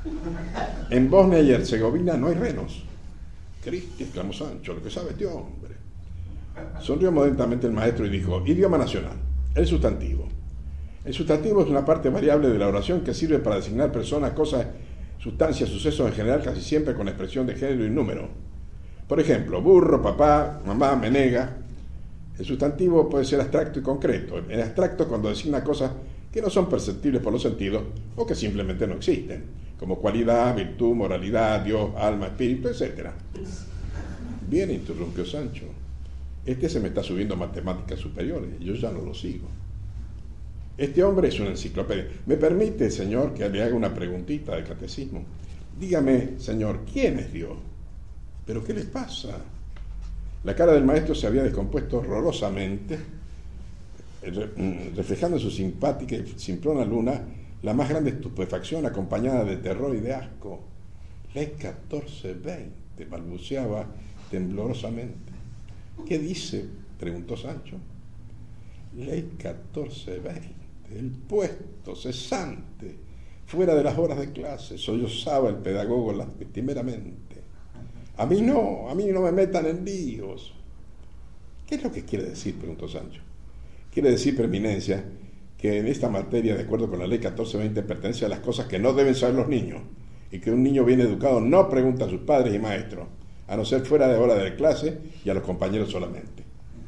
En Bosnia y Herzegovina no hay renos. Cristi, exclamó Sancho, lo que sabe este hombre. Sonrió modestamente el maestro y dijo: idioma nacional, el sustantivo. El sustantivo es una parte variable de la oración que sirve para designar personas, cosas, sustancias, sucesos en general, casi siempre con expresión de género y número. Por ejemplo, burro, papá, mamá, menega. El sustantivo puede ser abstracto y concreto. En abstracto, cuando designa cosas que no son perceptibles por los sentidos o que simplemente no existen, como cualidad, virtud, moralidad, Dios, alma, espíritu, etcétera. Bien, interrumpió Sancho. Este se me está subiendo a matemáticas superiores y yo ya no lo sigo. Este hombre es una enciclopedia. ¿Me permite, señor, que le haga una preguntita de catecismo? Dígame, señor, ¿quién es Dios? ¿Pero qué le pasa? La cara del maestro se había descompuesto horrorosamente, reflejando en su simpática y simplona luna la más grande estupefacción acompañada de terror y de asco. Ley catorce veinte, balbuceaba temblorosamente. ¿Qué dice?, preguntó Sancho. Ley catorce veinte, el puesto cesante, fuera de las horas de clase, sollozaba el pedagogo lastimeramente. A mí no, a mí no me metan en líos. ¿Qué es lo que quiere decir?, preguntó Sancho. Quiere decir, preeminencia, que en esta materia, de acuerdo con la ley catorce veinte, pertenece a las cosas que no deben saber los niños, y que un niño bien educado no pregunta a sus padres y maestros, a no ser fuera de hora de clase y a los compañeros solamente.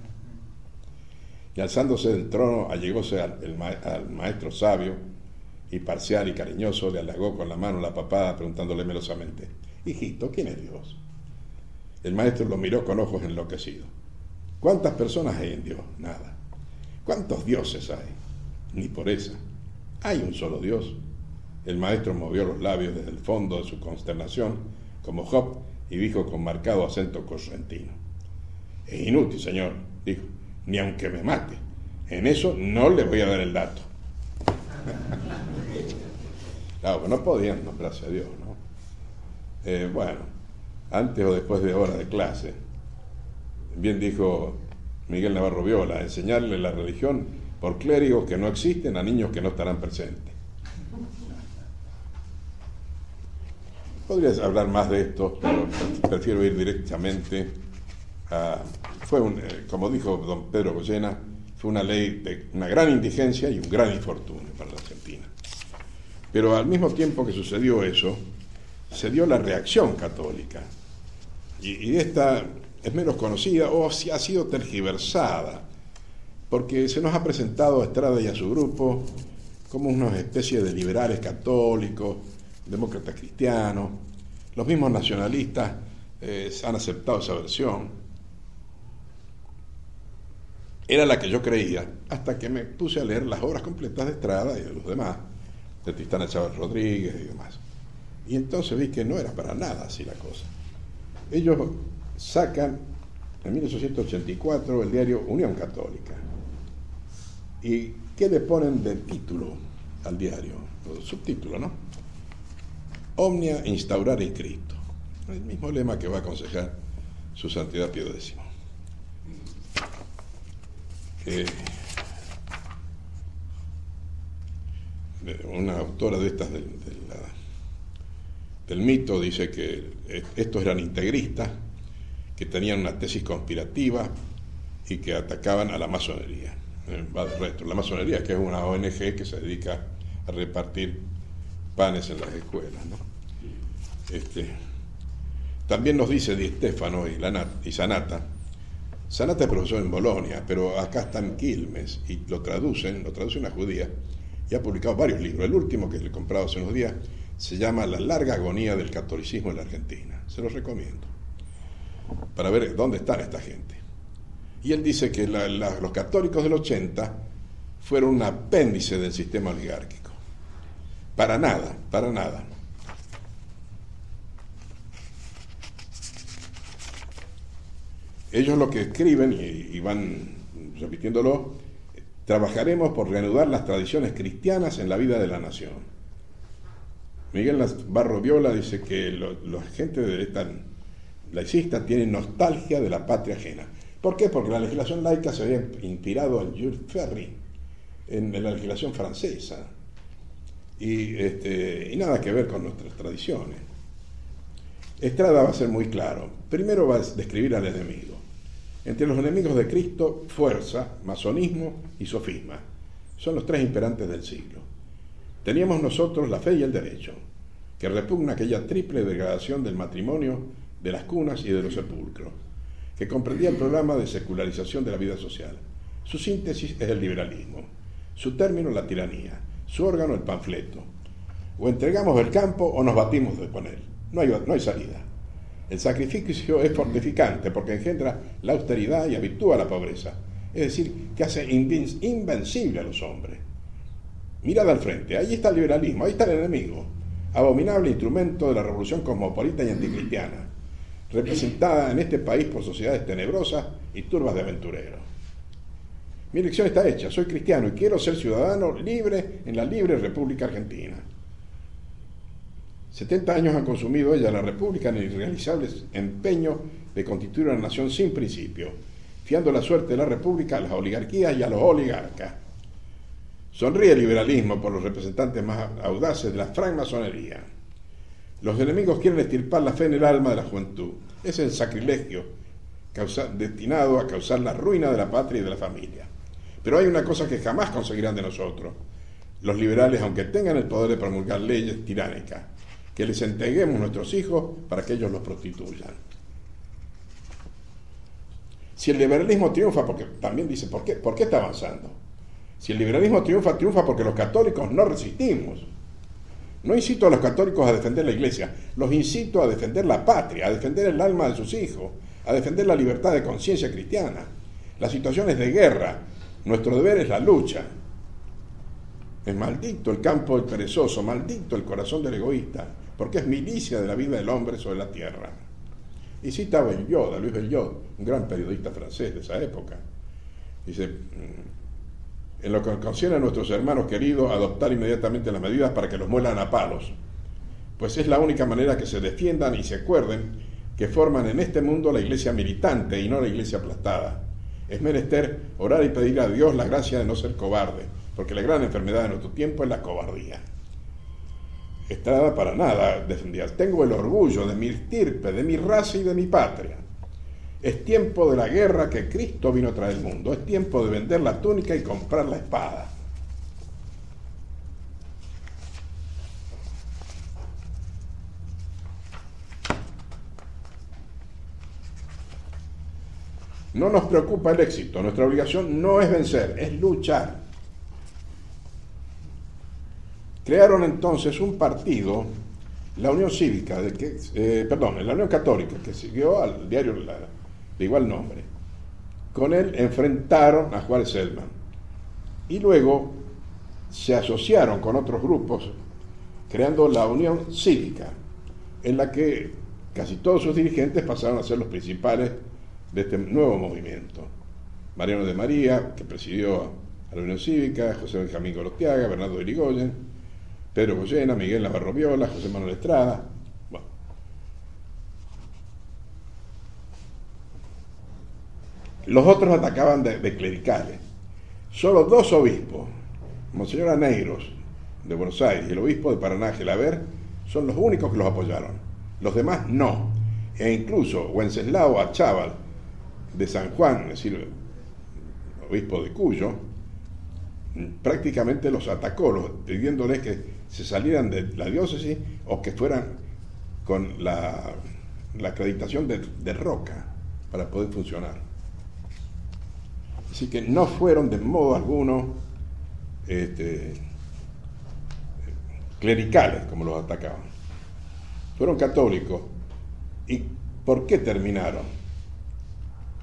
Y alzándose del trono, allegóse al, el ma- al maestro sabio, y parcial y cariñoso, le halagó con la mano la papada, preguntándole melosamente: hijito, ¿quién es Dios? El maestro lo miró con ojos enloquecidos. ¿Cuántas personas hay en Dios? Nada. ¿Cuántos dioses hay? Ni por esa. Hay un solo Dios. El maestro movió los labios desde el fondo de su consternación, como Job, y dijo con marcado acento correntino: es inútil, señor, dijo, ni aunque me mate. En eso no le voy a dar el dato. Claro, no podían nombrarse a Dios, ¿no? Eh, bueno, antes o después de hora de clase, bien dijo Miguel Navarro Viola, enseñarle la religión por clérigos que no existen a niños que no estarán presentes. Podrías hablar más de esto, pero prefiero ir directamente a... Fue, un, eh, como dijo don Pedro Goyena, fue una ley de una gran indigencia y un gran infortunio para la Argentina. Pero al mismo tiempo que sucedió eso, se dio la reacción católica. Y, y esta es menos conocida o si ha sido tergiversada, porque se nos ha presentado a Estrada y a su grupo como una especie de liberales católicos, demócratas cristianos. Los mismos nacionalistas eh, han aceptado esa versión. Era la que yo creía, hasta que me puse a leer las obras completas de Estrada y de los demás, de Tristana Chávez Rodríguez y demás. Y entonces vi que no era para nada así la cosa. Ellos sacan en mil ochocientos ochenta y cuatro el diario Unión Católica. ¿Y qué le ponen de título al diario? O subtítulo, ¿no? Omnia instaurar en Cristo. El mismo lema que va a aconsejar su Santidad Pío X. Eh, una autora de estas del, de la, del mito dice que estos eran integristas, que tenían una tesis conspirativa y que atacaban a la masonería. Eh, va de resto. La masonería, que es una O N G que se dedica a repartir panes en las escuelas, ¿no? Este, también nos dice Di Stefano y, Lanat, y Sanata. Sanata es profesor en Bolonia, pero acá está en Quilmes y lo traducen, lo traduce una judía y ha publicado varios libros. El último que le he comprado hace unos días se llama La larga agonía del catolicismo en la Argentina. Se los recomiendo. para ver dónde están esta gente. Y él dice que la, la, los católicos del ochenta fueron un apéndice del sistema oligárquico. Para nada, para nada. Ellos lo que escriben, y, y van repitiéndolo, trabajaremos por reanudar las tradiciones cristianas en la vida de la nación. Miguel Barro Viola dice que los lo, gente de esta laicista tiene nostalgia de la patria ajena. ¿Por qué? Porque la legislación laica se había inspirado en Jules Ferry, en, en la legislación francesa, y, este, y nada que ver con nuestras tradiciones. Estrada va a ser muy claro. Primero va a describir al enemigo. Entre los enemigos de Cristo, fuerza, masonismo y sofisma. Son los tres imperantes del siglo. Teníamos nosotros la fe y el derecho, que repugna aquella triple degradación del matrimonio, de las cunas y de los sepulcros, que comprendía el programa de secularización de la vida social. Su síntesis es el liberalismo, su término la tiranía, su órgano el panfleto. O entregamos el campo o nos batimos con él. No hay, no hay salida. El sacrificio es fortificante porque engendra la austeridad y habitúa a la pobreza. Es decir, que hace invencible a los hombres. Mirad al frente, ahí está el liberalismo, ahí está el enemigo. Abominable instrumento de la revolución cosmopolita y anticristiana, representada en este país por sociedades tenebrosas y turbas de aventureros. Mi elección está hecha, soy cristiano y quiero ser ciudadano libre en la libre República Argentina. setenta años han consumido ella la República en el irrealizable empeño de constituir una nación sin principio, fiando la suerte de la República a las oligarquías y a los oligarcas. Sonríe el liberalismo por los representantes más audaces de la francmasonería. Los enemigos quieren extirpar la fe en el alma de la juventud. Es el sacrilegio causa, destinado a causar la ruina de la patria y de la familia. Pero hay una cosa que jamás conseguirán de nosotros, los liberales, aunque tengan el poder de promulgar leyes tiránicas, que les entreguemos nuestros hijos para que ellos los prostituyan. Si el liberalismo triunfa, porque también dice, ¿por qué, ¿por qué está avanzando? Si el liberalismo triunfa, triunfa porque los católicos no resistimos. No incito a los católicos a defender la Iglesia, los incito a defender la patria, a defender el alma de sus hijos, a defender la libertad de conciencia cristiana. La situación es de guerra, nuestro deber es la lucha. Es maldito el campo del perezoso, maldito el corazón del egoísta, porque es milicia de la vida del hombre sobre la tierra. Y cita a Belliot, a Luis Belliot, un gran periodista francés de esa época. Dice, en lo que concierne a nuestros hermanos queridos, adoptar inmediatamente las medidas para que los muelan a palos, pues es la única manera que se defiendan y se acuerden que forman en este mundo la iglesia militante y no la iglesia aplastada. Es menester orar y pedir a Dios la gracia de no ser cobarde, porque la gran enfermedad de nuestro tiempo es la cobardía. Estrada para nada defendía. Tengo el orgullo de mi estirpe, de mi raza y de mi patria. Es tiempo de la guerra que Cristo vino a traer al mundo. Es tiempo de vender la túnica y comprar la espada. No nos preocupa el éxito. Nuestra obligación no es vencer, es luchar. Crearon entonces un partido, la Unión Cívica, de que, eh, perdón, la Unión Católica, que siguió al diario la, de igual nombre. Con él enfrentaron a Juárez Selman y luego se asociaron con otros grupos creando la Unión Cívica, en la que casi todos sus dirigentes pasaron a ser los principales de este nuevo movimiento. Mariano de María, que presidió a la Unión Cívica, José Benjamín Gorostiaga, Bernardo de Irigoyen, Pedro Goyena, Miguel Navarro Viola, José Manuel Estrada. Bueno. Los otros atacaban de, de clericales. Solo dos obispos, Monseñor Aneiros de Buenos Aires y el obispo de Paraná, Gelaber, son los únicos que los apoyaron. Los demás no. E incluso Wenceslao Achával de San Juan, es decir, obispo de Cuyo, prácticamente los atacó, los, pidiéndoles que se salieran de la diócesis o que fueran con la, la acreditación de, de Roca para poder funcionar. Así que no fueron de modo alguno este, clericales como los atacaban. Fueron católicos. ¿Y por qué terminaron?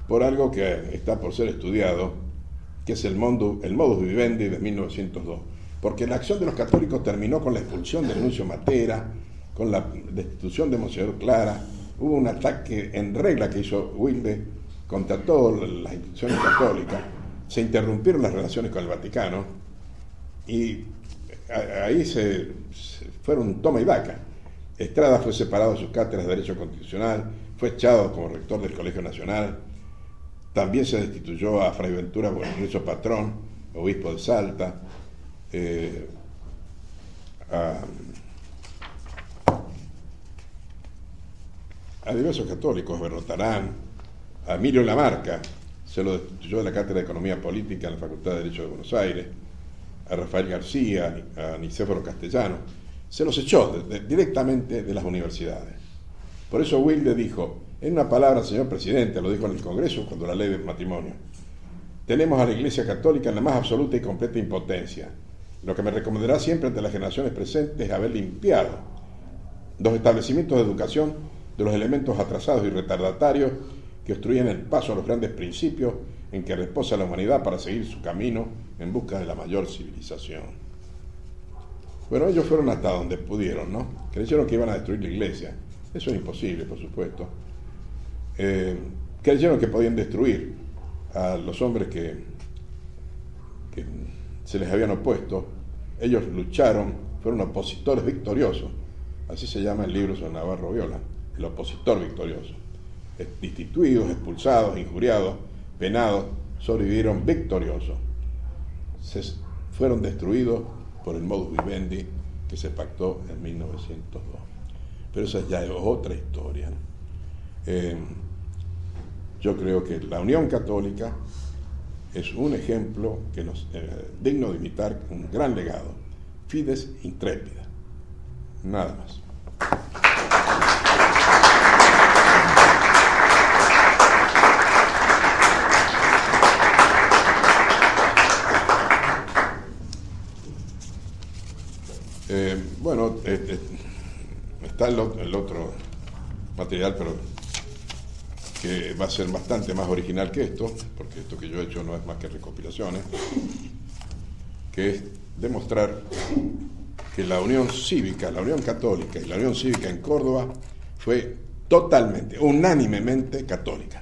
por algo que está por ser estudiado, que es el, mondo, el modus vivendi de mil novecientos dos. Porque la acción de los católicos terminó con la expulsión del nuncio Matera, con la destitución de Monseñor Clara. Hubo un ataque en regla que hizo Wilde contra todas las instituciones católicas. Se interrumpieron las relaciones con el Vaticano y ahí se, se fueron toma y daca. Estrada fue separado de sus cátedras de Derecho Constitucional, fue echado como rector del Colegio Nacional. También se destituyó a Fray Ventura Buenrrizo Patrón, obispo de Salta, eh, a, a diversos católicos, Berrotarán, a Emilio Lamarca, se lo destituyó de la Cátedra de Economía Política en la Facultad de Derecho de Buenos Aires, a Rafael García, a Nicéforo Castellano, se los echó de, de, directamente de las universidades. Por eso Wilde dijo, en una palabra, señor presidente, lo dijo en el Congreso cuando la ley del matrimonio: tenemos a la Iglesia Católica en la más absoluta y completa impotencia. Lo que me recomendará siempre ante las generaciones presentes es haber limpiado los establecimientos de educación de los elementos atrasados y retardatarios que obstruyen el paso a los grandes principios en que reposa la humanidad para seguir su camino en busca de la mayor civilización. Bueno, ellos fueron hasta donde pudieron, ¿no? Creyeron que iban a destruir la Iglesia. Eso es imposible, por supuesto. Eh, creyeron que podían destruir a los hombres que, que se les habían opuesto. Ellos lucharon, fueron opositores victoriosos. Así se llama el libro sobre Navarro Viola, el opositor victorioso. Destituidos, expulsados, injuriados, penados, sobrevivieron victoriosos. Se fueron destruidos por el modus vivendi que se pactó en mil novecientos dos. Pero esa ya es otra historia. Eh, yo creo que la Unión Católica es un ejemplo que nos eh, digno de imitar, un gran legado. Fides intrépida. Nada más. Eh, bueno, eh, eh, está el, el otro material, pero que va a ser bastante más original que esto, porque esto que yo he hecho no es más que recopilaciones, que es demostrar que la Unión Cívica, la Unión Católica y la Unión Cívica en Córdoba fue totalmente, unánimemente católica.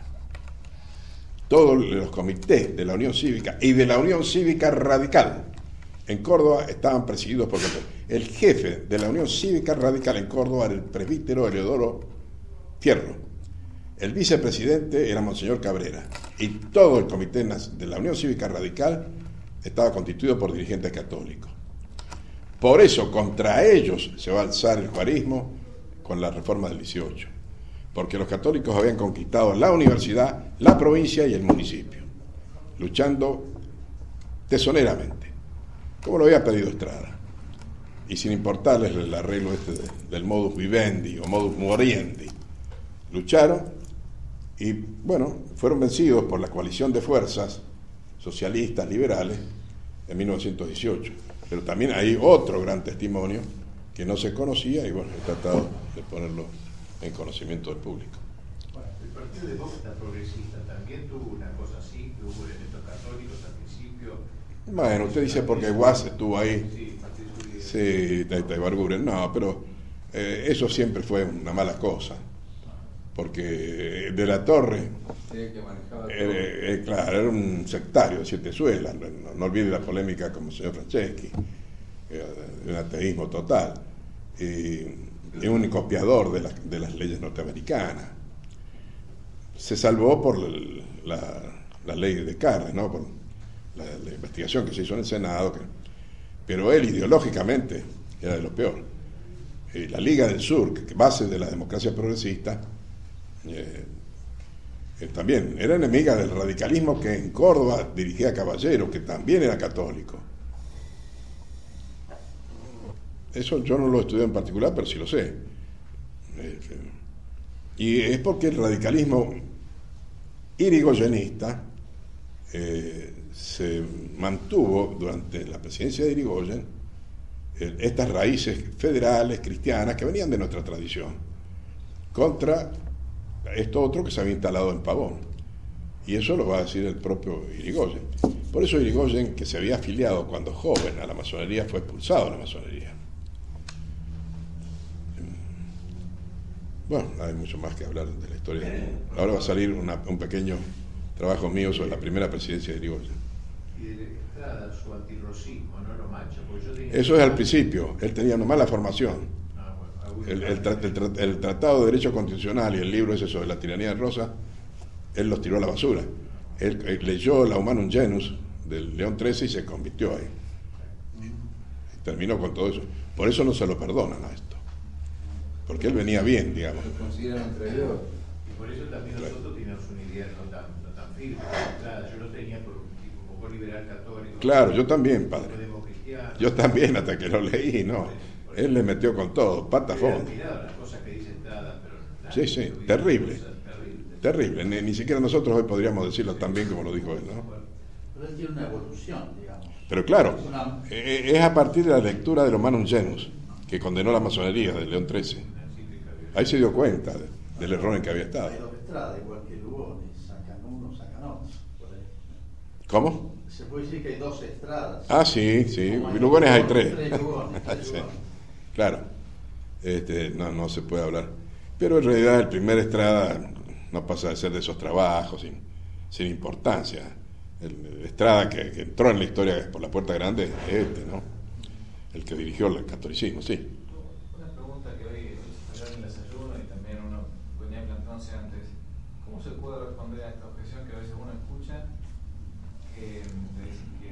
Todos los comités de la Unión Cívica y de la Unión Cívica Radical en Córdoba estaban presididos por católicos. El jefe de la Unión Cívica Radical en Córdoba era el presbítero Eleodoro Fierro. El vicepresidente era Monseñor Cabrera. Y todo el comité de la Unión Cívica Radical estaba constituido por dirigentes católicos. Por eso, contra ellos se va a alzar el juarismo con la reforma del dieciocho. Porque los católicos habían conquistado la universidad, la provincia y el municipio, luchando tesoneramente, como lo había pedido Estrada. Y sin importarles el arreglo este de, del modus vivendi o modus moriendi, lucharon y, bueno, fueron vencidos por la coalición de fuerzas socialistas, liberales, en mil novecientos dieciocho. Pero también hay otro gran testimonio que no se conocía y, bueno, he tratado de ponerlo en conocimiento del público. Bueno, el Partido Demócrata Progresista también tuvo una cosa así, que hubo elementos católicos al principio. Bueno, usted dice porque Guas estuvo ahí. Sí. Sí, Taibarguren, no, pero eh, eso siempre fue una mala cosa, porque De la Torre, que manejaba era, eh, claro, era un sectario de siete suelas, no, no olvide la polémica con el señor Franceschi, eh, un ateísmo total, y, y un copiador de, la, de las leyes norteamericanas. Se salvó por la, la ley de Carles, ¿no? Por la, la investigación que se hizo en el Senado, que, pero él ideológicamente era de lo peor. Eh, la Liga del Sur, que, que base de la democracia progresista, eh, eh, también era enemiga del radicalismo que en Córdoba dirigía Caballero, que también era católico. Eso yo no lo estudié en particular, pero sí lo sé. Eh, y es porque el radicalismo irigoyenista eh, se mantuvo durante la presidencia de Irigoyen eh, estas raíces federales, cristianas, que venían de nuestra tradición, contra esto otro que se había instalado en Pavón. Y eso lo va a decir el propio Irigoyen. Por eso Irigoyen, que se había afiliado cuando joven a la masonería, fue expulsado de la masonería. Bueno, hay mucho más que hablar de la historia. Ahora va a salir una, un pequeño trabajo mío sobre la primera presidencia de Irigoyen. Y de Estrada, su antirrocismo, ¿no lo macha? Porque yo tenía... Eso es al principio. Él tenía una mala formación. Ah, bueno, El, el, tra- el, tra- el Tratado de Derecho Constitucional y el libro ese sobre la tiranía de Rosa, él los tiró a la basura. Él, él leyó la Humanum Genus del León trece y se convirtió ahí. Y terminó con todo eso. Por eso no se lo perdonan a esto. Porque él venía bien, digamos. Lo consideran un traidor. Y por eso también Claro. nosotros teníamos una idea no tan, no tan firme. Estrada, yo lo tenía por un tipo un poco liberal católico. Claro, yo también, un padre. poco democristiano. Yo también, hasta que lo leí, no. Él le metió con todo, pata a Yo he fondo. admirado las cosas que dice Estrada, pero... Sí, sí, nadie- terrible. cosas terribles. Terrible. Ni, ni siquiera nosotros hoy podríamos decirlo tan bien como lo dijo él, ¿no? Pero él tiene una evolución, digamos. Pero claro, Es una- eh, es a partir de la lectura del Humanum Genus que condenó la masonería de León trece. Ahí se dio cuenta de- del error en que había estado. Hay dos estradas, igual que Lugones, sacan uno, sacan otro. por ahí. ¿Cómo? Se puede decir que hay dos estradas. Ah, sí, sí. Como hay Lugones hay Lugones, tres. tres Lugones, tres Sí, Lugones. claro. Este, no, no se puede hablar. Pero en realidad el primer Estrada no pasa de ser de esos trabajos sin, sin importancia. El, el Estrada que, que entró en la historia por la puerta grande es este, ¿no? El que dirigió el catolicismo, sí. Una pregunta que hoy salió en el desayuno y también uno venía planteándose antes. ¿Cómo se puede responder a esta objeción que a veces uno escucha? Que, de decir que,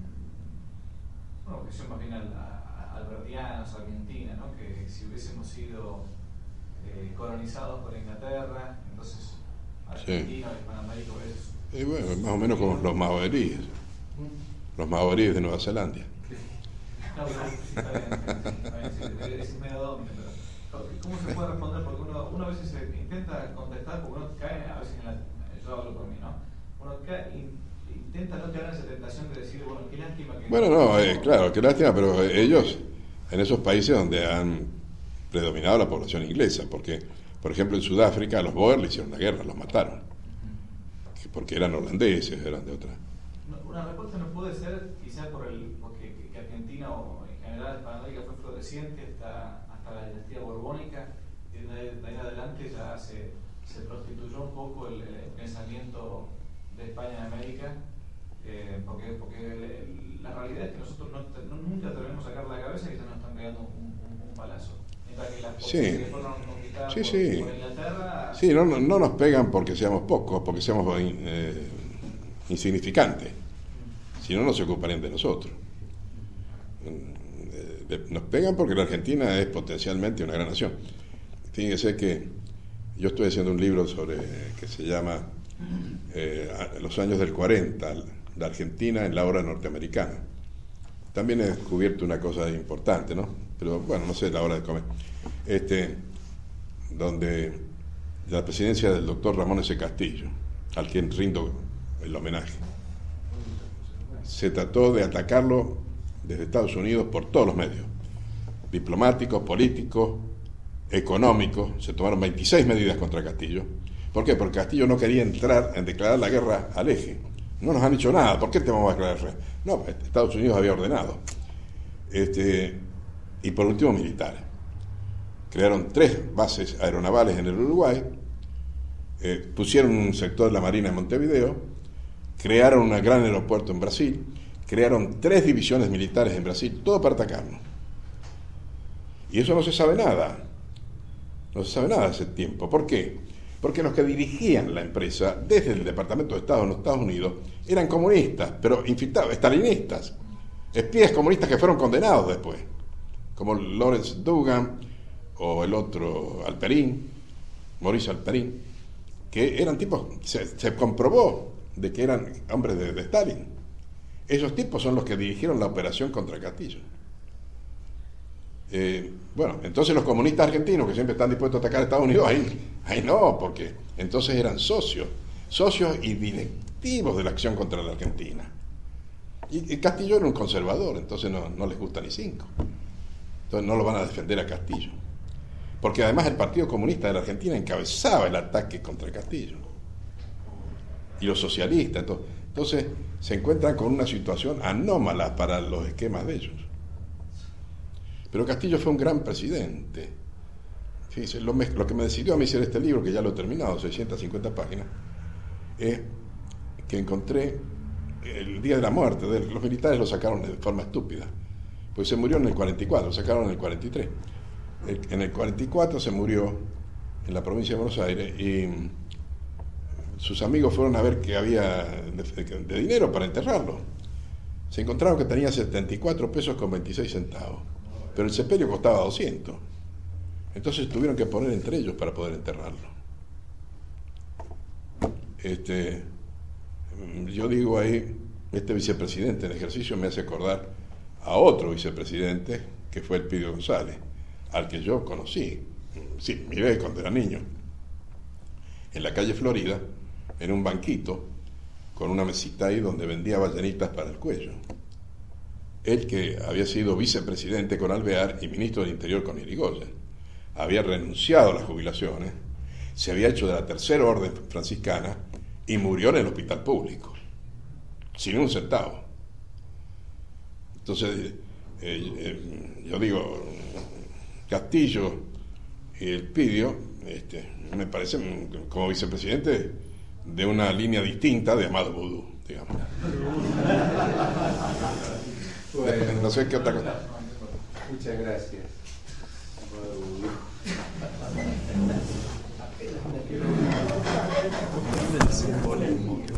una objeción más bien al- a- a- albertiana, o argentina, ¿no? Que si hubiésemos sido eh, colonizados por Inglaterra, entonces Argentina o Hispanoamérica hubiese... Y bueno, más o menos como los maoríes. Los maoríes de Nueva Zelanda. No, pero está bien, está bien, sí, es medio doble, pero ¿cómo se puede responder? Porque uno, uno a veces se intenta contestar, porque uno cae, a veces en la, yo hablo por mí, ¿no? Uno cae, in- intenta no caer en esa tentación de decir, bueno, qué lástima que... Bueno, no, eh, claro, qué lástima, pero ellos, en esos países donde han predominado la población inglesa, porque, por ejemplo, en Sudáfrica a los Boer le hicieron la guerra, los mataron, porque eran holandeses, eran de otra. No, una respuesta no puede ser, quizás por el, porque que Argentina o en general Hispanoamérica fue floreciente hasta, hasta la dinastía borbónica, y de, de ahí en adelante ya se, se prostituyó un poco el, el pensamiento de España en América, eh, porque, porque el- la realidad es que nosotros no, no- nunca debemos sacar la cabeza y ya nos están pegando un, un, un palazo. Mientras que las Sí. potencias que fueron conquistadas Sí, por, sí. por Inglaterra... Sí, no, no, no nos pegan porque seamos pocos, porque seamos eh, insignificantes, si no, no se ocuparían de nosotros. Eh, de- Nos pegan porque la Argentina es potencialmente una gran nación. Fíjense que yo estoy haciendo un libro sobre que se llama eh, a- Los años del cuarenta, la Argentina en la obra norteamericana. También he descubierto una cosa importante, ¿no? Pero bueno, no sé, la hora de comer. Este, donde la presidencia del doctor Ramón S. Castillo, al quien rindo el homenaje, se trató de atacarlo desde Estados Unidos por todos los medios, diplomáticos, políticos, económicos. Se tomaron veintiséis medidas contra Castillo. ¿Por qué? Porque Castillo no quería entrar en declarar la guerra al eje. No nos han dicho nada, ¿por qué te vamos a declarar guerra? No, Estados Unidos había ordenado. Este, y por último, militares. Crearon tres bases aeronavales en el Uruguay, eh, pusieron un sector de la Marina en Montevideo, crearon un gran aeropuerto en Brasil, crearon tres divisiones militares en Brasil, todo para atacarnos. Y eso no se sabe nada. No se sabe nada de ese tiempo. ¿Por qué? Porque los que dirigían la empresa desde el Departamento de Estado en los Estados Unidos eran comunistas, pero infiltrados, estalinistas, espías comunistas que fueron condenados después, como Lawrence Dugan o el otro Alperín, Maurice Alperín, que eran tipos, se, se comprobó de que eran hombres de, de Stalin. Esos tipos son los que dirigieron la operación contra Castillo. Eh, bueno, entonces los comunistas argentinos que siempre están dispuestos a atacar a Estados Unidos, ahí, ahí no, porque entonces eran socios, socios y directivos de la acción contra la Argentina. Y, y Castillo era un conservador, entonces no, no les gusta ni cinco. Entonces no lo van a defender a Castillo. Porque además el Partido Comunista de la Argentina encabezaba el ataque contra Castillo. y los socialistas. Entonces se encuentran con una situación anómala para los esquemas de ellos. Pero Castillo fue un gran presidente. Fíjense, lo, me, lo que me decidió a mí hacer este libro, que ya lo he terminado, seiscientas cincuenta páginas, es que encontré el día de la muerte de él. Los militares lo sacaron de forma estúpida, pues se murió en el cuarenta y cuatro, lo sacaron en el cuarenta y tres. En el cuarenta y cuatro se murió en la provincia de Buenos Aires y sus amigos fueron a ver que había de, de dinero para enterrarlo. Se encontraron que tenía setenta y cuatro pesos con veintiséis centavos, pero el sepelio costaba doscientos. Entonces tuvieron que poner entre ellos para poder enterrarlo. Este, yo digo ahí, este vicepresidente en ejercicio me hace acordar a otro vicepresidente que fue el Pidio González, al que yo conocí, sí, miré cuando era niño, en la calle Florida, en un banquito, con una mesita ahí donde vendía ballenitas para el cuello. Él, que había sido vicepresidente con Alvear y ministro del Interior con Irigoyen, había renunciado a las jubilaciones, se había hecho de la Tercera Orden Franciscana y murió en el hospital público, sin un centavo. Entonces, eh, eh, yo digo, Castillo y el Pidio, este, me parecen como vicepresidente de una línea distinta de Amado Vudú, digamos. Bueno, no sé qué otra cosa. muchas gracias. El simbolismo que